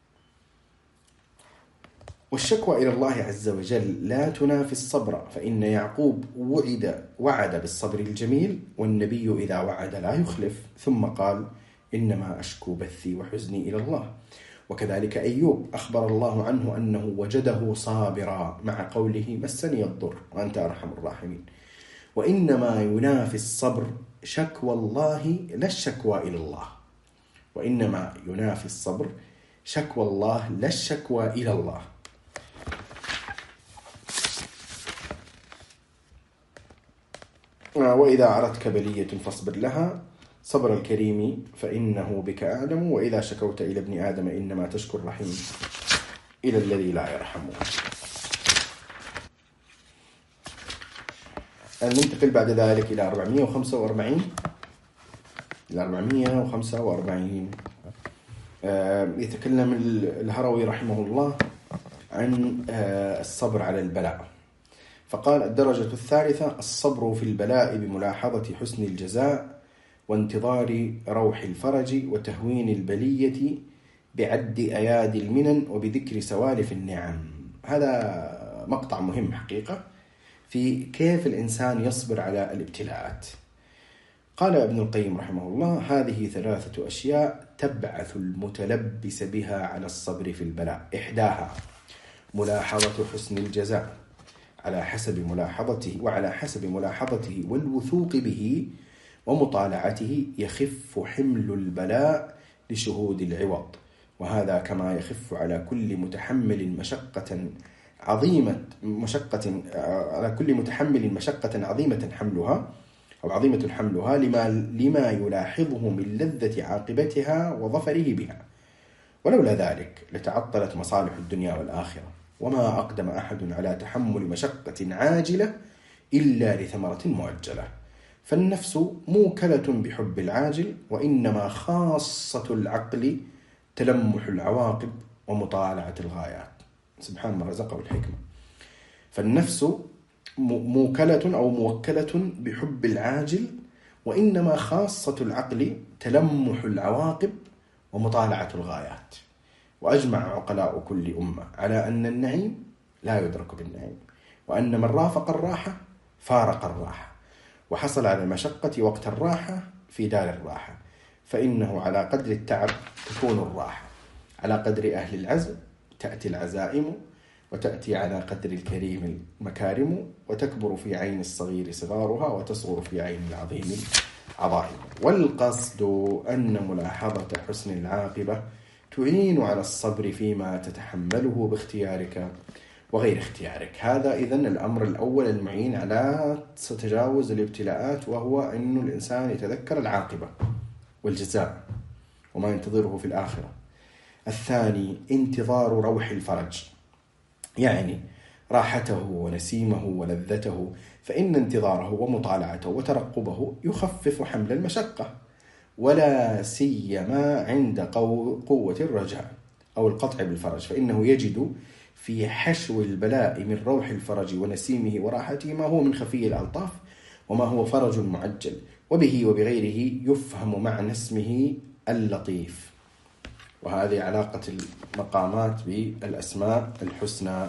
والشكوى إلى الله عز وجل لا تنافي الصبر، فإن يعقوب وعد وعد بالصبر الجميل، والنبي إذا وعد لا يخلف، ثم قال: إنما أشكو بثي وحزني إلى الله. وكذلك أيوب أخبر الله عنه أنه وجده صابرا مع قوله: مسني الضر وأنت أرحم الراحمين. وإنما ينافي الصبر شكوى الله لا الشكوى إلى الله وإنما ينافي الصبر شكوى الله لا الشكوى إلى الله. وإذا عرتك بلية فاصبر لها، صبر الكريم فإنه بك أعلم، وإذا شكوت إلى ابن آدم إنما تشكو الرحيم إلى الذي لا يرحمه. ننتقل بعد ذلك إلى أربعمائة وخمسة وأربعين إلى أربعمائة وخمسة وأربعين. يتكلم الهروي رحمه الله عن الصبر على البلاء، فقال: الدرجة الثالثة: الصبر في البلاء بملاحظة حسن الجزاء وانتظار روح الفرج وتهوين البلية بعد أيادي المنن وبذكر سوالف النعم. هذا مقطع مهم حقيقة في كيف الإنسان يصبر على الابتلاءات. قال ابن القيم رحمه الله: هذه ثلاثة أشياء تبعث المتلبس بها على الصبر في البلاء. إحداها ملاحظة حسن الجزاء على حسب ملاحظته وعلى حسب ملاحظته والوثوق به ومطالعته يخف حمل البلاء لشهود العوض، وهذا كما يخف على كل متحمل مشقة عظيمة مشقة على كل متحمل مشقة عظيمة حملها أو عظيمة حملها لما لما يلاحظه من لذة عاقبتها وظفره بها. ولولا ذلك لتعطلت مصالح الدنيا والآخرة، وما أقدم أحد على تحمل مشقة عاجلة إلا لثمرة مؤجلة. فالنفس موكلة بحب العاجل، وإنما خاصة العقل تلمح العواقب ومطالعة الغايات. سبحان من رزقه الحكمة. فالنفس موكلة أو موكلة بحب العاجل، وإنما خاصة العقل تلمح العواقب ومطالعة الغايات. وأجمع عقلاء كل أمة على أن النعيم لا يدرك بالنعيم، وأن من رافق الراحة فارق الراحة، وحصل على المشقة وقت الراحة في دار الراحة. فإنه على قدر التعب تكون الراحة، على قدر أهل العزم تأتي العزائم، وتأتي على قدر الكريم المكارم، وتكبر في عين الصغير صغارها، وتصغر في عين العظيم عظائم. والقصد أن ملاحظة حسن العاقبة تعين على الصبر فيما تتحمله باختيارك وغير اختيارك. هذا إذن الأمر الأول المعين على تجاوز الابتلاءات، وهو أن الإنسان يتذكر العاقبة والجزاء وما ينتظره في الآخرة. الثاني انتظار روح الفرج، يعني راحته ونسيمه ولذته، فإن انتظاره ومطالعته وترقبه يخفف حمل المشقة، ولا سيما عند قوة الرجاء أو القطع بالفرج، فإنه يجد في حشو البلاء من روح الفرج ونسيمه وراحته ما هو من خفي الألطاف وما هو فرج معجل، وبه وبغيره يفهم معنى اسمه اللطيف. وهذه علاقة المقامات بالأسماء الحسنى.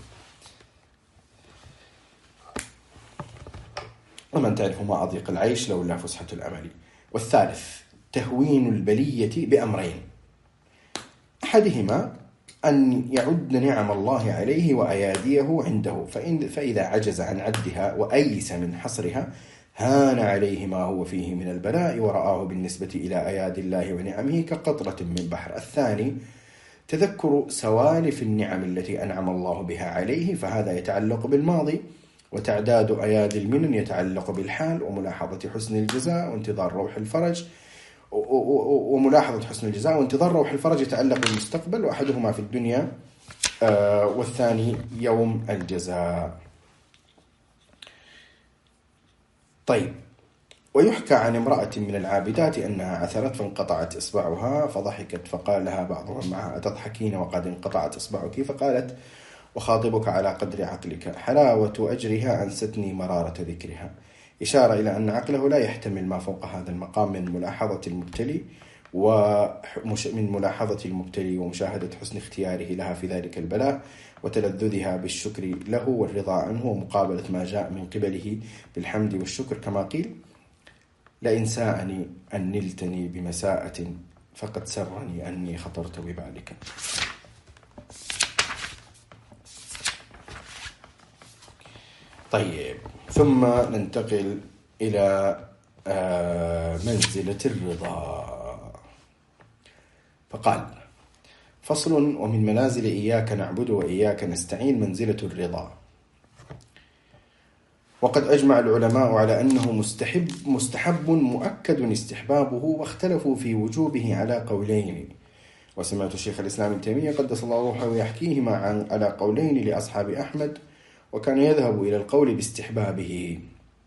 ومن تعرف ما أضيق العيش لولا فسحة الأمل. والثالث تهوين البلية بأمرين: أحدهما أن يعد نعم الله عليه وأياديه عنده، فإن فإذا عجز عن عدها وأيس من حصرها هان عليه ما هو فيه من البلاء، ورآه بالنسبة إلى أيادي الله ونعمه كقطرة من بحر. الثاني تذكر سوالف النعم التي أنعم الله بها عليه، فهذا يتعلق بالماضي، وتعداد أيادي المنن يتعلق بالحال، وملاحظة حسن الجزاء وانتظار روح الفرج وملاحظة حسن الجزاء وانتظار روح الفرج يتعلق بالمستقبل، وأحدهما في الدنيا والثاني يوم الجزاء. طيب، ويحكى عن امرأة من العابدات أنها عثرت فانقطعت إصبعها فضحكت، فقال لها بعضهم معها: أتضحكين وقد انقطعت إصبعك؟ فقالت: وخاطبك على قدر عقلك، حلاوة أجرها أنستني مرارة ذكرها، إشارة إلى أن عقله لا يحتمل ما فوق هذا المقام من ملاحظة المبتلي ومن ملاحظة المبتلي ومشاهدة حسن اختياره لها في ذلك البلاء، وتلذذها بالشكر له والرضا عنه، ومقابلة ما جاء من قبله بالحمد والشكر، كما قيل: لئن ساءني أن نلتني بمساءة فقد سرني أني خطرت ببالك. طيب، ثم ننتقل إلى منزلة الرضا. فقال: فصل: ومن منازل إياك نعبد وإياك نستعين منزلة الرضا. وقد أجمع العلماء على أنه مستحب مستحب مؤكد استحبابه، واختلفوا في وجوبه على قولين. وسمعت الشيخ الإسلام ابن تيمية قدس الله روحه يحكيهما عن على قولين لأصحاب أحمد، وكان يذهب إلى القول باستحبابه.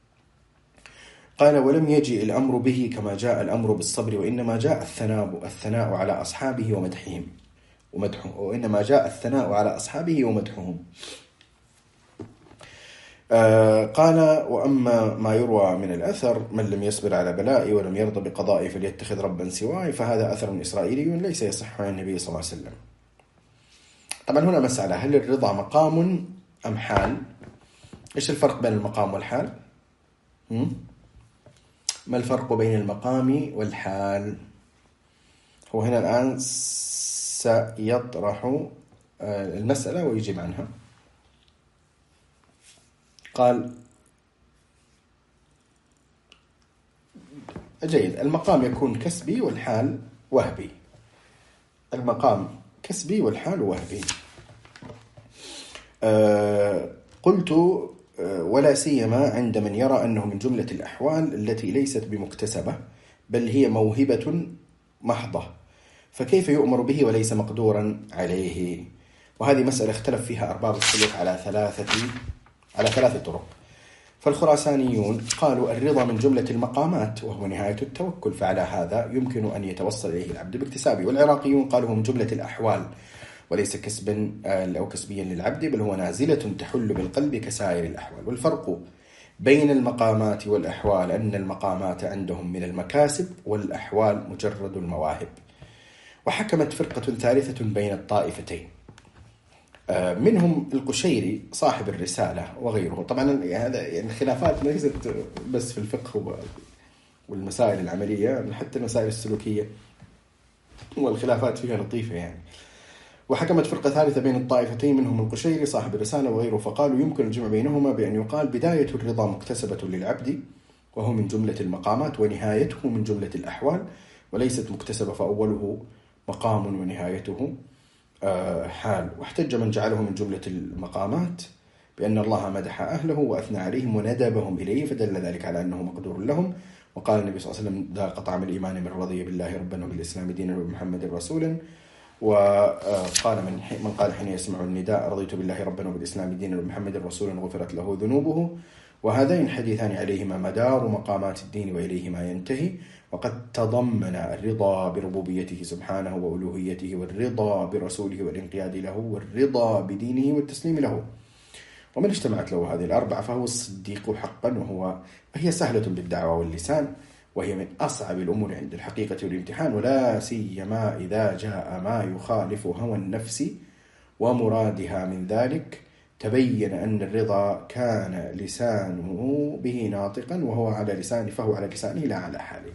قال: ولم يجئ الأمر به كما جاء الأمر بالصبر، وإنما جاء الثناء الثناء على أصحابه ومدحهم ومدحه وإنما جاء الثناء على أصحابه ومدحهم. آه قال: وأما ما يروى من الأثر: من لم يصبر على بلائي ولم يرضى بقضائي فليتخذ ربا سواي، فهذا أثر إسرائيلي ليس يصح عن النبي صلى الله عليه وسلم. طبعا هنا مسألة: هل الرضا مقام أم حال؟ إيش الفرق بين المقام والحال؟ هم؟ ما الفرق بين المقام والحال؟ هو هنا الآن سيطرح المسألة ويجيب عنها. قال: جيد، المقام يكون كسبي والحال وهبي. المقام كسبي والحال وهبي. أه قلت: ولا سيما عند من يرى أنه من جملة الأحوال التي ليست بمكتسبة، بل هي موهبة محضة، فكيف يؤمر به وليس مقدورا عليه؟ وهذه مسألة اختلف فيها أرباب السلوك على ثلاثة على ثلاث طرق. فالخراسانيون قالوا: الرضا من جملة المقامات وهو نهاية التوكل، فعلى هذا يمكن أن يتوصل إليه العبد باكتسابه. والعراقيون قالوا: من جملة الأحوال وليس كسبا أو كسبيا للعبد، بل هو نازلة تحل بالقلب كسائر الأحوال. والفرق بين المقامات والأحوال أن المقامات عندهم من المكاسب، والأحوال مجرد المواهب. وحكمت فرقة ثالثة بين الطائفتين، منهم القشيري صاحب الرسالة وغيره. طبعا هذا يعني الخلافات ليست بس في الفقه والمسائل العملية، حتى المسائل السلوكية والخلافات فيها لطيفة يعني. وحكمت فرقة ثالثة بين الطائفتين، منهم القشيري صاحب الرسالة وغيره، فقالوا: يمكن الجمع بينهما بأن يقال: بداية الرضا مكتسبة للعبد وهو من جملة المقامات، ونهايته من جملة الأحوال، وليست مكتسبة، فأوله مقام ونهايته حال. واحتج من جعله من جملة المقامات بأن الله مدح أهله وأثنى عليهم وندبهم إليه، فدل ذلك على أنه مقدور لهم. وقال النبي صلى الله عليه وسلم: ذاق طعم الإيمان من رضي بالله ربا وبالإسلام دينا وبمحمد رسولا. وقال من من قال حين يسمع النداء: رضيت بالله ربا وبالإسلام دينا وبمحمد رسولا غفرت له ذنوبه. وهذين حديثان عليهما مدار مقامات الدين وإليهما ينتهي. وقد تضمن الرضا بربوبيته سبحانه وألوهيته، والرضا برسوله والانقياد له، والرضا بدينه والتسليم له. ومن اجتمعت له هذه الأربعة فهو الصديق حقا، وهو وهي سهلة بالدعوة واللسان، وهي من أصعب الأمور عند الحقيقة والامتحان، ولا سيما إذا جاء ما يخالف هوى النفس ومرادها من ذلك. تبين أن الرضا كان لسانه به ناطقا، وهو على لسانه فهو على لسانه لا على حاله.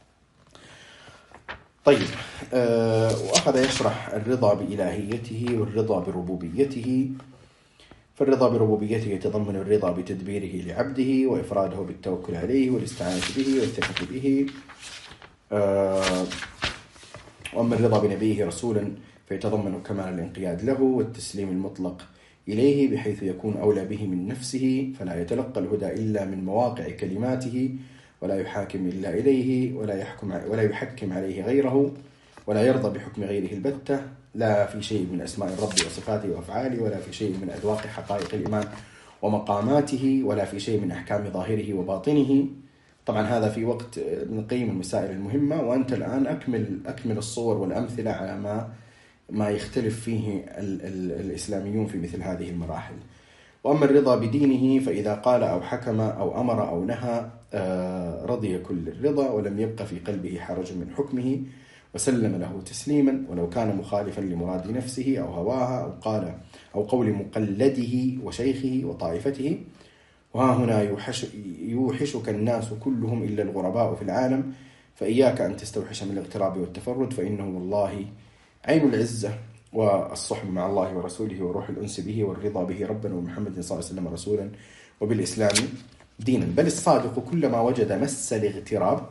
طيب، أه وأخذ يشرح الرضا بإلهيته والرضا بربوبيته. فالرضا بربوبيته يتضمن الرضا بتدبيره لعبده وإفراده بالتوكل عليه والاستعانة به والثقة به. أه وأما الرضا بنبيه رسولا فيتضمن كمال الانقياد له والتسليم المطلق إليه بحيث يكون أولى به من نفسه، فلا يتلقى الهدى إلا من مواقع كلماته، ولا يحاكم إلا إليه، ولا يحكم ولا يحكم عليه غيره، ولا يرضى بحكم غيره البتة، لا في شيء من أسماء الرب وصفاته وأفعاله، ولا في شيء من أذواق حقائق الإيمان ومقاماته، ولا في شيء من أحكام ظاهره وباطنه. طبعا هذا في وقت ابن القيم المسائل المهمة، وأنت الآن أكمل أكمل الصور والأمثلة على ما ما يختلف فيه ال ال الإسلاميون في مثل هذه المراحل. وأما الرضا بدينه فإذا قال أو حكم أو أمر أو نهى رضي كل الرضا، ولم يبق في قلبه حرج من حكمه، وسلم له تسليما، ولو كان مخالفا لمراد نفسه أو هواها أو قال أو قول مقلده وشيخه وطائفته. وها هنا يوحش يوحشك الناس كلهم إلا الغرباء في العالم، فإياك أن تستوحش من الاغتراب والتفرد، فإنه والله عين العزة والصحب مع الله ورسوله وروح الأنس به والرضا به ربا ومحمد صلى الله عليه وسلم رسولا وبالإسلام دينا. بل الصادق كلما وجد مس الاغتراب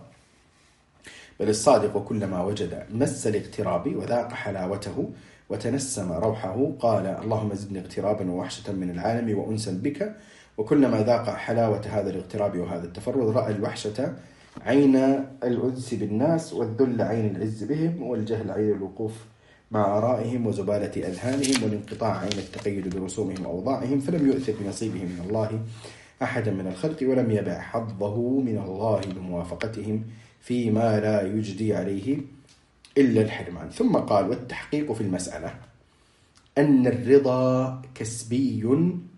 بل الصادق كلما وجد مس الاغتراب وذاق حلاوته وتنسم روحه قال اللهم زدني اغترابا ووحشة من العالم وأنسا بك. وكلما ذاق حلاوة هذا الاغتراب وهذا التفرد رأى الوحشة عين الأنس بالناس، والذل عين العز بهم، والجهل عين الوقوف مع آرائهم وزبالة أذهانهم، والانقطاع عين التقيد برسومهم وأوضاعهم، فلم يؤثر بنصيبه من الله أحدا من الخلق، ولم يبع حظه من الله بموافقتهم فيما لا يجدي عليه إلا الحرمان. ثم قال والتحقيق في المسألة أن الرضا كسبي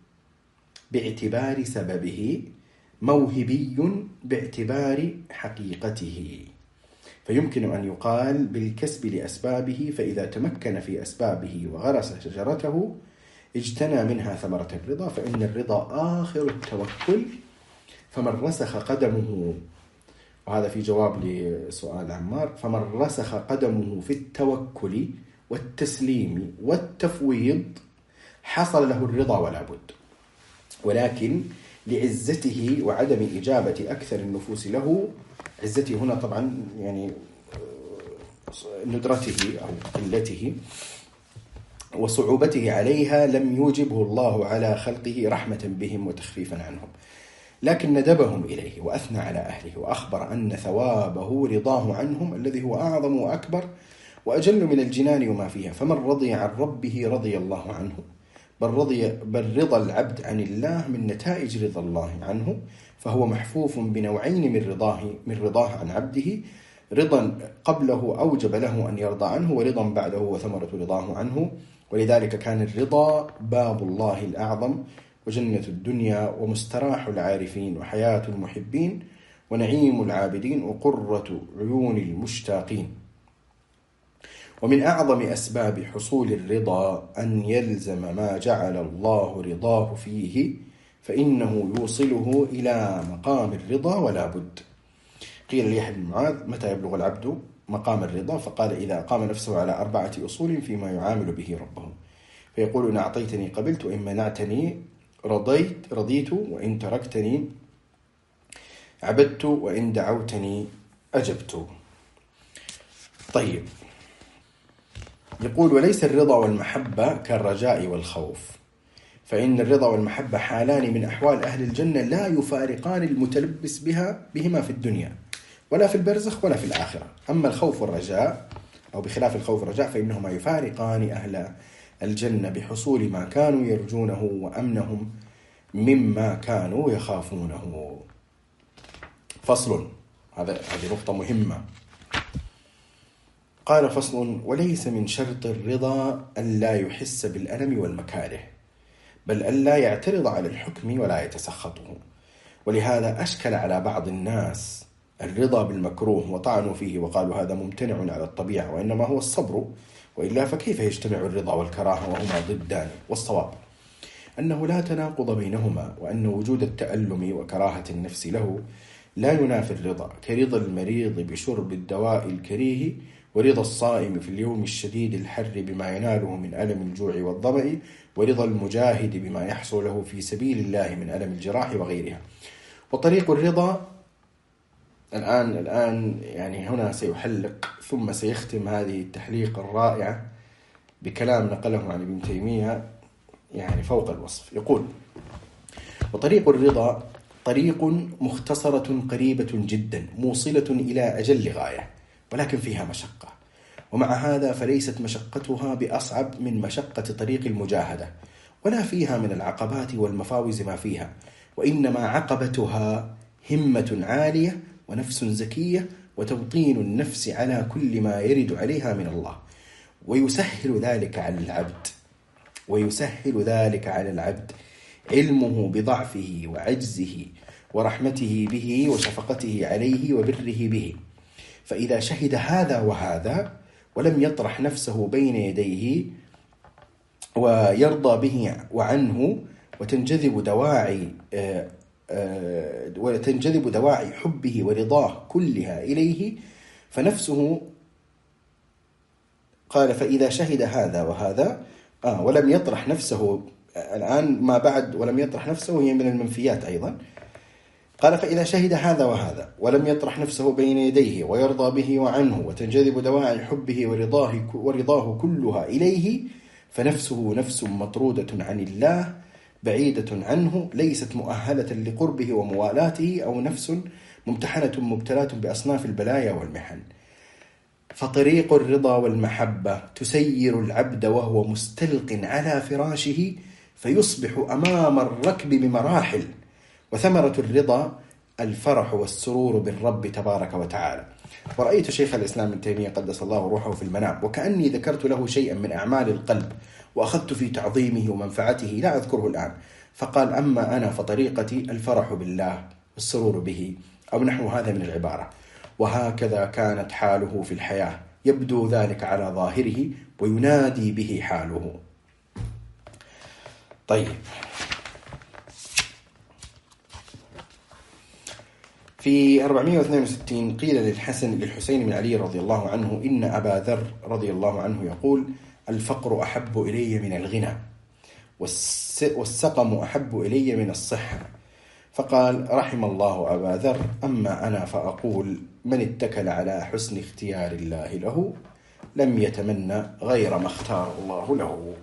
باعتبار سببه، موهبي باعتبار حقيقته، فيمكن أن يقال بالكسب لأسبابه، فإذا تمكن في أسبابه وغرس شجرته اجتنى منها ثمرة الرضا، فإن الرضا آخر التوكل، فمن رسخ قدمه، وهذا في جواب لسؤال عمار، فمن رسخ قدمه في التوكل والتسليم والتفويض حصل له الرضا ولا بد، ولكن لعزته وعدم إجابة أكثر النفوس له، عزته هنا طبعا يعني ندرته أو قلته وصعوبته عليها، لم يوجبه الله على خلقه رحمة بهم وتخفيفا عنهم، لكن ندبهم إليه وأثنى على أهله، وأخبر أن ثوابه رضاه عنهم الذي هو أعظم وأكبر وأجل من الجنان وما فيها. فمن رضي عن ربه رضي الله عنه، بل, رضي بل رضا العبد عن الله من نتائج رضا الله عنه، فهو محفوف بنوعين من رضاه من رضاه عن عبده، رضا قبله أوجب له أن يرضى عنه، ورضا بعده وثمرة رضاه عنه. ولذلك كان الرضا باب الله الأعظم وجنة الدنيا ومستراح العارفين وحياة المحبين ونعيم العابدين وقرة عيون المشتاقين. ومن أعظم أسباب حصول الرضا أن يلزم ما جعل الله رضاه فيه، فإنه يوصله إلى مقام الرضا ولا بد. قيل ليحيى بن معاذ متى يبلغ العبد مقام الرضا؟ فقال إذا أقام نفسه على أربعة أصول فيما يعامل به ربه، فيقول إن أعطيتني قبلت، وإن منعتني رضيت رضيت، وإن تركتني عبدت، وإن دعوتني أجبت. طيب، يقول وليس الرضا والمحبة كالرجاء والخوف، فإن الرضا والمحبة حالان من أحوال أهل الجنة لا يفارقان المتلبس بها بهما في الدنيا ولا في البرزخ ولا في الآخرة. أما الخوف والرجاء أو بخلاف الخوف والرجاء فإنهما يفارقان أهل الجنة بحصول ما كانوا يرجونه وأمنهم مما كانوا يخافونه. فصل، هذا هذه نقطة مهمة. قال فصل وليس من شرط الرضا أن لا يحس بالألم والمكاره، بل أن لا يعترض على الحكم ولا يتسخطه. ولهذا أشكل على بعض الناس الرضا بالمكروه وطعنوا فيه وقالوا هذا ممتنع على الطبيعة وإنما هو الصبر، وإلا فكيف يجتمع الرضا والكراهة وهما ضدان؟ والصواب أنه لا تناقض بينهما، وأن وجود التألم وكراهة النفس له لا ينافي الرضا، كرضا المريض بشرب الدواء الكريه، ورضا الصائم في اليوم الشديد الحر بما يناله من ألم الجوع والظمأ، ورضا المجاهد بما يحصل له في سبيل الله من ألم الجراح وغيرها. وطريق الرضا الآن الآن يعني هنا سيحلق ثم سيختم هذه التحليق الرائعة بكلام نقله عن ابن تيمية يعني فوق الوصف. يقول: وطريق الرضا طريق مختصرة قريبة جدا موصلة إلى أجل غاية، ولكن فيها مشقة، ومع هذا فليست مشقتها بأصعب من مشقة طريق المجاهدة، ولا فيها من العقبات والمفاوز ما فيها، وإنما عقبتها همة عالية ونفس زكية وتوطين النفس على كل ما يرد عليها من الله، ويسهل ذلك على العبد ويسهل ذلك على العبد علمه بضعفه وعجزه ورحمته به وشفقته عليه وبره به، فإذا شهد هذا وهذا ولم يطرح نفسه بين يديه ويرضى به وعنه وتنجذب دواعي وتنجذب دواعي حبه ورضاه كلها إليه، فنفسه قال: فإذا شهد هذا وهذا آه ولم يطرح نفسه، الآن ما بعد ولم يطرح نفسه هي من المنفيات أيضا. قال: فإذا شهد هذا وهذا ولم يطرح نفسه بين يديه ويرضى به وعنه وتنجذب دواعي حبه ورضاه, ورضاه كلها إليه، فنفسه نفس مطرودة عن الله بعيدة عنه، ليست مؤهلة لقربه وموالاته، أو نفس ممتحنة مبتلاة بأصناف البلايا والمحن. فطريق الرضا والمحبة تسير العبد وهو مستلق على فراشه، فيصبح أمام الركب بمراحل، وثمرة الرضا الفرح والسرور بالرب تبارك وتعالى. ورأيت شيخ الإسلام ابن تيمية قدس الله روحه في المنام، وكأني ذكرت له شيئا من أعمال القلب وأخذت في تعظيمه ومنفعته لا أذكره الآن، فقال: أما أنا فطريقتي الفرح بالله والسرور به، أو نحو هذا من العبارة. وهكذا كانت حاله في الحياة، يبدو ذلك على ظاهره وينادي به حاله. طيب، في أربعمائة واثنين وستين قيل للحسن للحسين بن علي رضي الله عنه: إن أبا ذر رضي الله عنه يقول: الفقر أحب إلي من الغنى، والسقم أحب إلي من الصحة. فقال: رحم الله أبا ذر، أما أنا فأقول: من اتكل على حسن اختيار الله له لم يتمنى غير ما اختار الله له.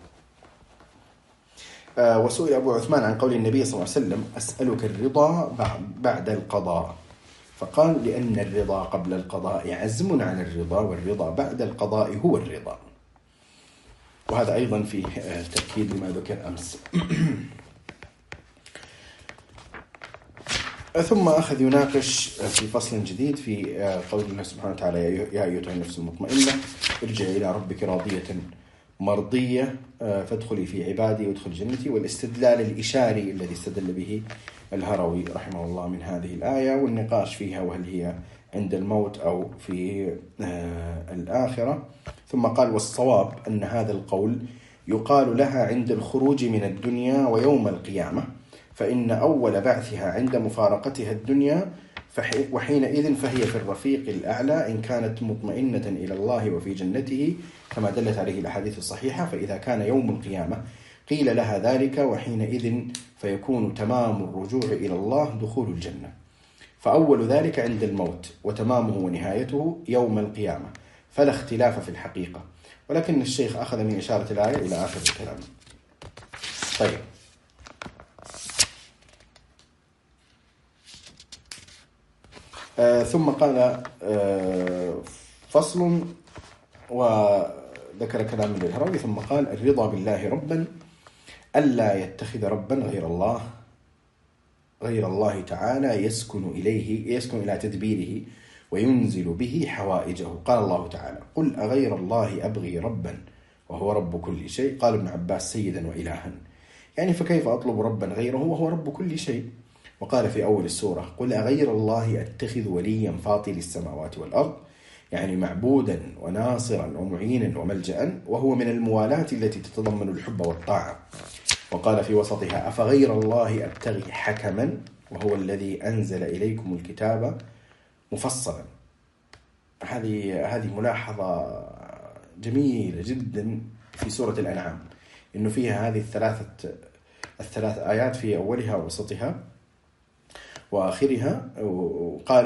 آه وسئل أبو عثمان عن قول النبي صلى الله عليه وسلم: أسألك الرضا بعد القضاء، فقال: لأن الرضا قبل القضاء عزم على الرضا، والرضا بعد القضاء هو الرضا. وهذا أيضا فيه تأكيد لما ذكر أمس. ثم أخذ يناقش في فصل جديد في قول الله سبحانه وتعالى: يا أيتها النفس المطمئنة ارجعي إلى ربك راضية مرضية فادخلي في عبادي وادخل جنتي، والاستدلال الإشاري الذي استدل به الهروي رحمه الله من هذه الآية، والنقاش فيها وهل هي عند الموت أو في الآخرة. ثم قال: والصواب أن هذا القول يقال لها عند الخروج من الدنيا ويوم القيامة، فإن أول بعثها عند مفارقتها الدنيا، وحينئذ فهي في الرفيق الأعلى إن كانت مطمئنة إلى الله وفي جنته كما دلت عليه الأحاديث الصحيحة. فإذا كان يوم القيامة قيل لها ذلك، وحينئذ فيكون تمام الرجوع إلى الله دخول الجنة. فأول ذلك عند الموت، وتمامه ونهايته يوم القيامة، فلا اختلاف في الحقيقة، ولكن الشيخ أخذ من إشارة الآية إلى آخر الكلام. طيب، آه ثم قال آه فصل، وذكر كلام الهروي، ثم قال: الرضا بالله ربا ألا يتخذ ربا غير الله غير الله تعالى يسكن إليه يسكن إلى تدبيره وينزل به حوائجه. قال الله تعالى: قل أغير الله أبغي ربا وهو رب كل شيء. قال ابن عباس: سيدا وإلها، يعني فكيف أطلب ربا غيره وهو رب كل شيء. وقال في أول السورة: قل أغير الله أتخذ وليا فاطر السماوات والأرض، يعني معبودا وناصرا ومعينا وملجأ، وهو من الموالاة التي تتضمن الحب والطاعة. وقال في وسطها: أفغير الله أبتغي حكما وهو الذي أنزل إليكم الكتاب مفصلا. هذه هذه ملاحظة جميلة جدا في سورة الأنعام، إنه فيها هذه الثلاثة الثلاث آيات في أولها ووسطها وآخرها. وقال: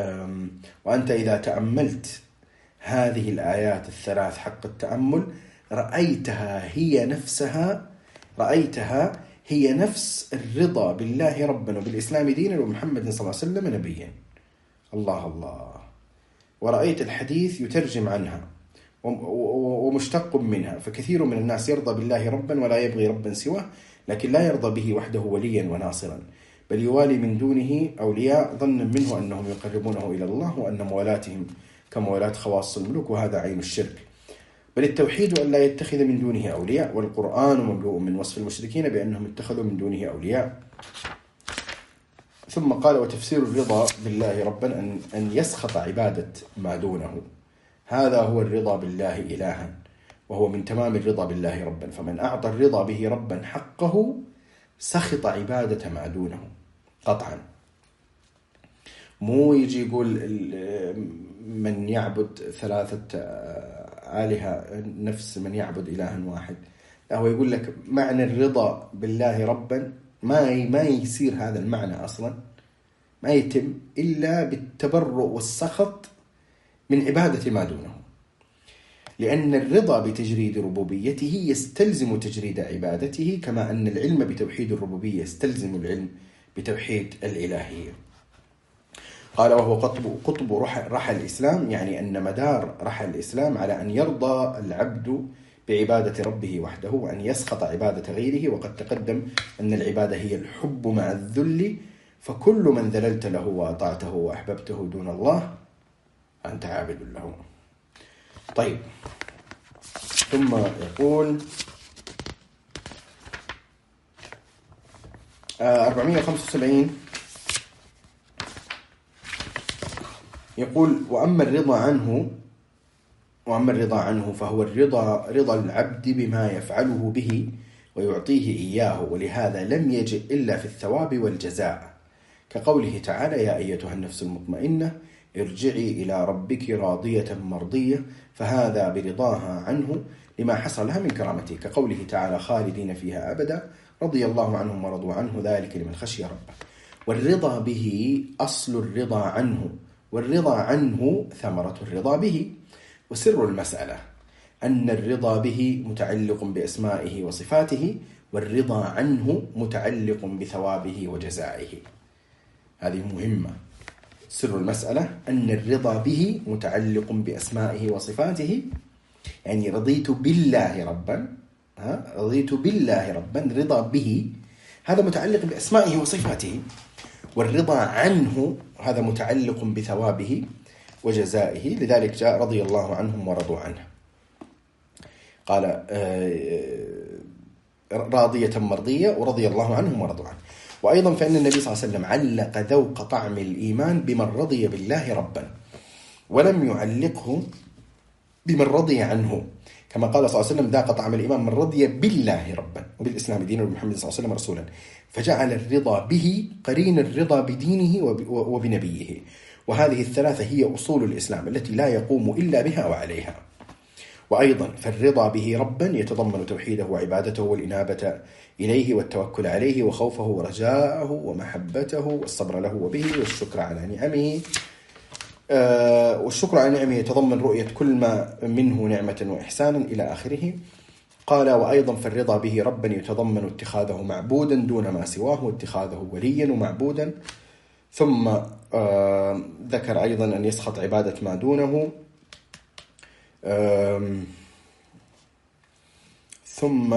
وأنت إذا تأملت هذه الآيات الثلاث حق التأمل رأيتها هي نفسها رأيتها هي نفس الرضا بالله ربا وبالإسلام دينا ومحمد صلى الله عليه وسلم نبيا. الله الله. ورأيت الحديث يترجم عنها ومشتق منها، فكثير من الناس يرضى بالله ربا ولا يبغي ربا سواه، لكن لا يرضى به وحده وليا وناصرا، بل يوالي من دونه أولياء ظنا منه أنهم يقربونه إلى الله، وأن موالاتهم كموالات خواص الملوك، وهذا عين الشرك. بل التوحيد أن لا يتخذ من دونه أولياء، والقرآن مملوء من وصف المشركين بأنهم اتخذوا من دونه أولياء. ثم قال: وتفسير الرضا بالله ربا أن, أن يسخط عبادة ما دونه، هذا هو الرضا بالله إلها، وهو من تمام الرضا بالله ربا. فمن أعطى الرضا به ربا حقه سخط عبادة ما دونه قطعا. مو يجي يقول من يعبد ثلاثة آلهة نفس من يعبد إلها واحد، لا، هو يقول لك معنى الرضا بالله ربا ما ما يصير هذا المعنى أصلا، ما يتم إلا بالتبرؤ والسخط من عبادة ما دونه، لأن الرضا بتجريد ربوبيته يستلزم تجريد عبادته، كما أن العلم بتوحيد الربوبية يستلزم العلم بتوحيد الإلهية. قال: وهو قطب, قطب رحى الإسلام، يعني أن مدار رحى الإسلام على أن يرضى العبد بعبادة ربه وحده، وأن يسخط عبادة غيره. وقد تقدم أن العبادة هي الحب مع الذل، فكل من ذللت له وأطعته وأحببته دون الله أنت عابد له. طيب، ثم يقول أربعمائة وخمسة وسبعين، يقول: وأما الرضا عنه وأما الرضا عنه فهو الرضا رضا العبد بما يفعله به ويعطيه إياه، ولهذا لم يجئ إلا في الثواب والجزاء، كقوله تعالى: يا أيتها النفس المطمئنة ارجعي إلى ربك راضية مرضية، فهذا برضاها عنه لما حصل لها من كرامته، كقوله تعالى: خالدين فيها أبدا رضي الله عنهم ورضوا عنه ذلك لمن خشي ربه. والرضا به أصل الرضا عنه، والرضا عنه ثمرة الرضا به. وسر المسألة أن الرضا به متعلق بأسمائه وصفاته، والرضا عنه متعلق بثوابه وجزائه. هذه مهمة. سر المسألة أن الرضا به متعلق بأسمائه وصفاته، يعني رضيت بالله ربا، ها رضيت بالله ربا، رضا به هذا متعلق بأسمائه وصفاته، والرضا عنه هذا متعلق بثوابه وجزائه. لذلك جاء رضي الله عنهم ورضوا عنه. قال راضية مرضية ورضي الله عنهم ورضوا عنه. وأيضا فإن النبي صلى الله عليه وسلم علق ذوق طعم الإيمان بمن رضي بالله ربا، ولم يعلقه بمن رضي عنه، كما قال صلى الله عليه وسلم: ذاق طعم الإيمان من رضي بالله ربا وبالإسلام دينا وبمحمد صلى الله عليه وسلم رسولا، فجعل الرضا به قرين الرضا بدينه وبنبيه. وهذه الثلاثة هي أصول الإسلام التي لا يقوم إلا بها وعليها. وأيضا فالرضا به ربا يتضمن توحيده وعبادته والإنابة إليه والتوكل عليه وخوفه ورجاءه ومحبته والصبر له وبه والشكر على نعمه. آه والشكر على نعمه يتضمن رؤية كل ما منه نعمة وإحسانا إلى آخره. قال: وأيضا فالرضا به ربا يتضمن اتخاذه معبودا دون ما سواه، واتخاذه وليا ومعبودا. ثم آه ذكر أيضا أن يسخط عبادة ما دونه. آه ثم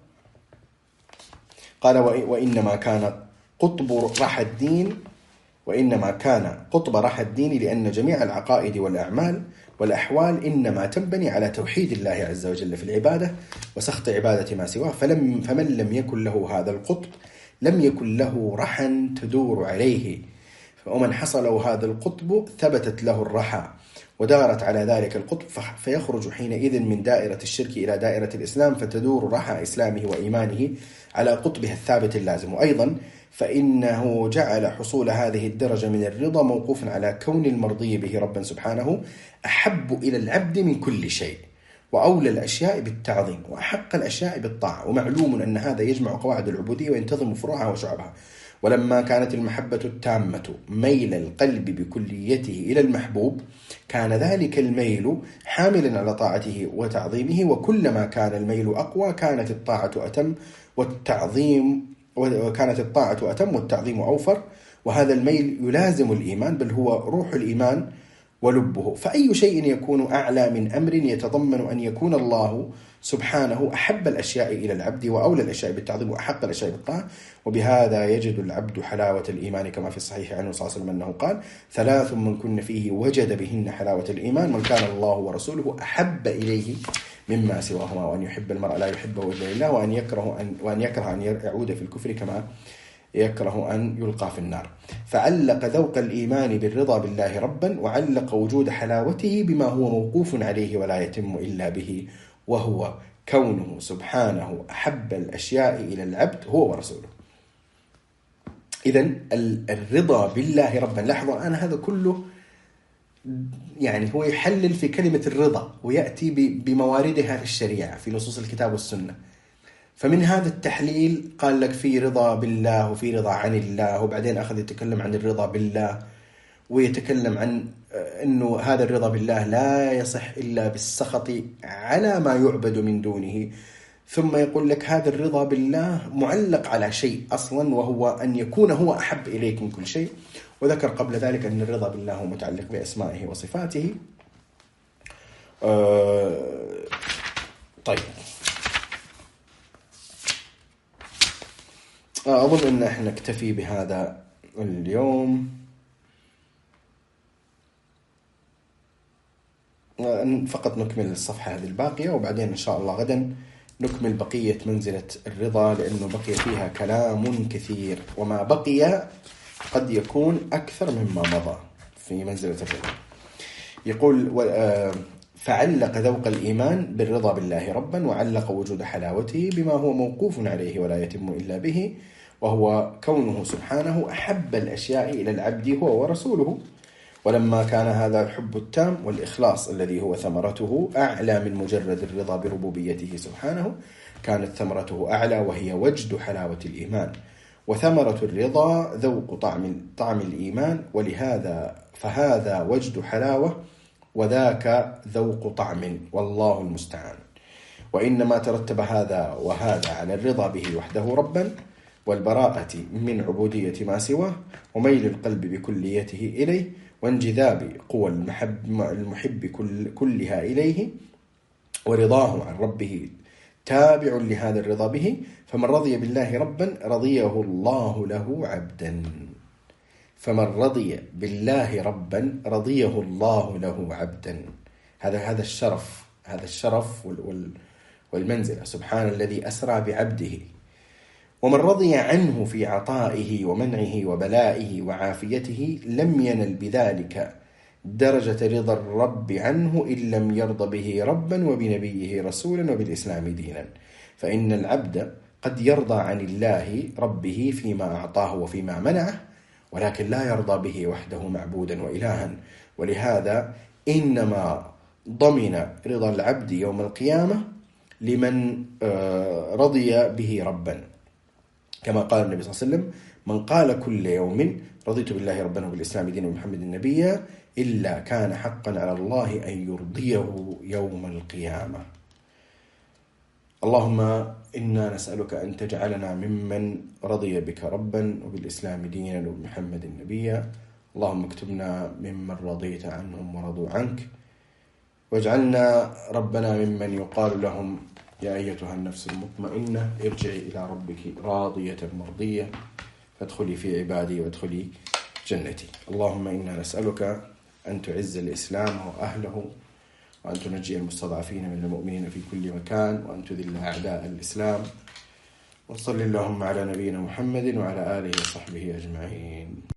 قال: وإنما كان قطب رحى الدين وإنما كان قطب رحى الدين لأن جميع العقائد والأعمال والأحوال إنما تنبني على توحيد الله عز وجل في العبادة وسخط عبادة ما سواه. فلم فمن لم يكن له هذا القطب لم يكن له رحى تدور عليه، ومن حصل له هذا القطب ثبتت له الرحى ودارت على ذلك القطب، فيخرج حينئذ من دائرة الشرك إلى دائرة الإسلام، فتدور رحى إسلامه وإيمانه على قطبها الثابت اللازم. وأيضا فإنه جعل حصول هذه الدرجة من الرضا موقوفا على كون المرضي به ربا سبحانه أحب إلى العبد من كل شيء، وأولى الأشياء بالتعظيم، وأحق الأشياء بالطاعة. ومعلوم أن هذا يجمع قواعد العبودية وينتظم فروعها وشعبها. ولما كانت المحبة التامة ميل القلب بكليته إلى المحبوب كان ذلك الميل حاملا على طاعته وتعظيمه، وكلما كان الميل أقوى كانت الطاعة أتم والتعظيم وكانت الطاعة أتم والتعظيم أوفر. وهذا الميل يلازم الإيمان، بل هو روح الإيمان ولبه. فأي شيء يكون أعلى من أمر يتضمن أن يكون الله سبحانه أحب الأشياء إلى العبد وأولى الأشياء بالتعظيم وأحق الأشياء بالطاعة. وبهذا يجد العبد حلاوة الإيمان، كما في الصحيح عنه صلى الله عليه وسلم أنه قال: ثلاث من كن فيه وجد بهن حلاوة الإيمان: من كان الله ورسوله أحب إليه مما سواهما، وأن يحب المرء لا يحبه إلا لله، وأن يكره أن وأن يكره أن يعود في الكفر كما يكره أن يلقى في النار. فعلق ذوق الإيمان بالرضا بالله ربا، وعلق وجود حلاوته بما هو موقوف عليه ولا يتم إلا به، وهو كونه سبحانه أحب الأشياء إلى العبد هو ورسوله. إذن الرضا بالله ربا، لاحظوا أنا هذا كله يعني هو يحلل في كلمة الرضا ويأتي بمواردها في الشريعة في نصوص الكتاب والسنة. فمن هذا التحليل قال لك في رضا بالله وفي رضا عن الله، وبعدين أخذ يتكلم عن الرضا بالله ويتكلم عن أنه هذا الرضا بالله لا يصح إلا بالسخط على ما يعبد من دونه، ثم يقول لك هذا الرضا بالله معلق على شيء أصلا، وهو أن يكون هو أحب إليك من كل شيء. وذكر قبل ذلك أن الرضا بالله هو متعلق بأسمائه وصفاته. أه طيب، أظن أن احنا نكتفي بهذا اليوم. فقط نكمل الصفحة هذه الباقية، وبعدين إن شاء الله غدا نكمل بقية منزلة الرضا، لأنه بقي فيها كلام كثير، وما بقي قد يكون أكثر مما مضى في منزلة الرضا. يقول: فعلق ذوق الإيمان بالرضا بالله ربا، وعلق وجود حلاوته بما هو موقوف عليه ولا يتم إلا به، وهو كونه سبحانه أحب الأشياء إلى العبد هو ورسوله. ولما كان هذا الحب التام والإخلاص الذي هو ثمرته أعلى من مجرد الرضا بربوبيته سبحانه، كانت ثمرته أعلى وهي وجد حلاوة الإيمان. وثمرة الرضا ذوق طعم طعم الإيمان، ولهذا فهذا وجد حلاوة وذاك ذوق طعم، والله المستعان. وإنما ترتب هذا وهذا على الرضا به وحده ربا، والبراءة من عبودية ما سواه، وميل القلب بكليته إليه، وانجذاب قوى المحب, المحب كل كلها إليه، ورضاه عن ربه تابع لهذا الرضا به. فمن رضي بالله ربا رضيه الله له عبدا فمن رضي بالله ربا رضيه الله له عبدا. هذا هذا الشرف هذا الشرف والمنزلة. سبحان الذي أسرى بعبده. ومن رضي عنه في عطائه ومنعه وبلائه وعافيته لم ينل بذلك درجة رضا الرب عنه إن لم يرضى به ربا وبنبيه رسولا وبالإسلام دينا. فإن العبد قد يرضى عن الله ربه فيما أعطاه وفيما منعه، ولكن لا يرضى به وحده معبودا وإلها. ولهذا إنما ضمن رضا العبد يوم القيامة لمن رضي به ربا، كما قال النبي صلى الله عليه وسلم: من قال كل يوم رضيت بالله ربا وبالإسلام دينا ومحمد النبيا إلا كان حقا على الله أن يرضيه يوم القيامة. اللهم إنا نسألك أن تجعلنا ممن رضي بك ربا وبالإسلام دينا وبمحمد النبيا. اللهم اكتبنا ممن رضيت عنهم ورضوا عنك، واجعلنا ربنا ممن يقال لهم: يا أيتها النفس المطمئنة ارجعي إلى ربك راضية مرضية فادخلي في عبادي وادخلي جنتي. اللهم إنا نسألك أن تعز الإسلام وأهله، وأن تنجي المستضعفين من المؤمنين في كل مكان، وأن تذل أعداء الإسلام. وصل اللهم على نبينا محمد وعلى آله وصحبه أجمعين.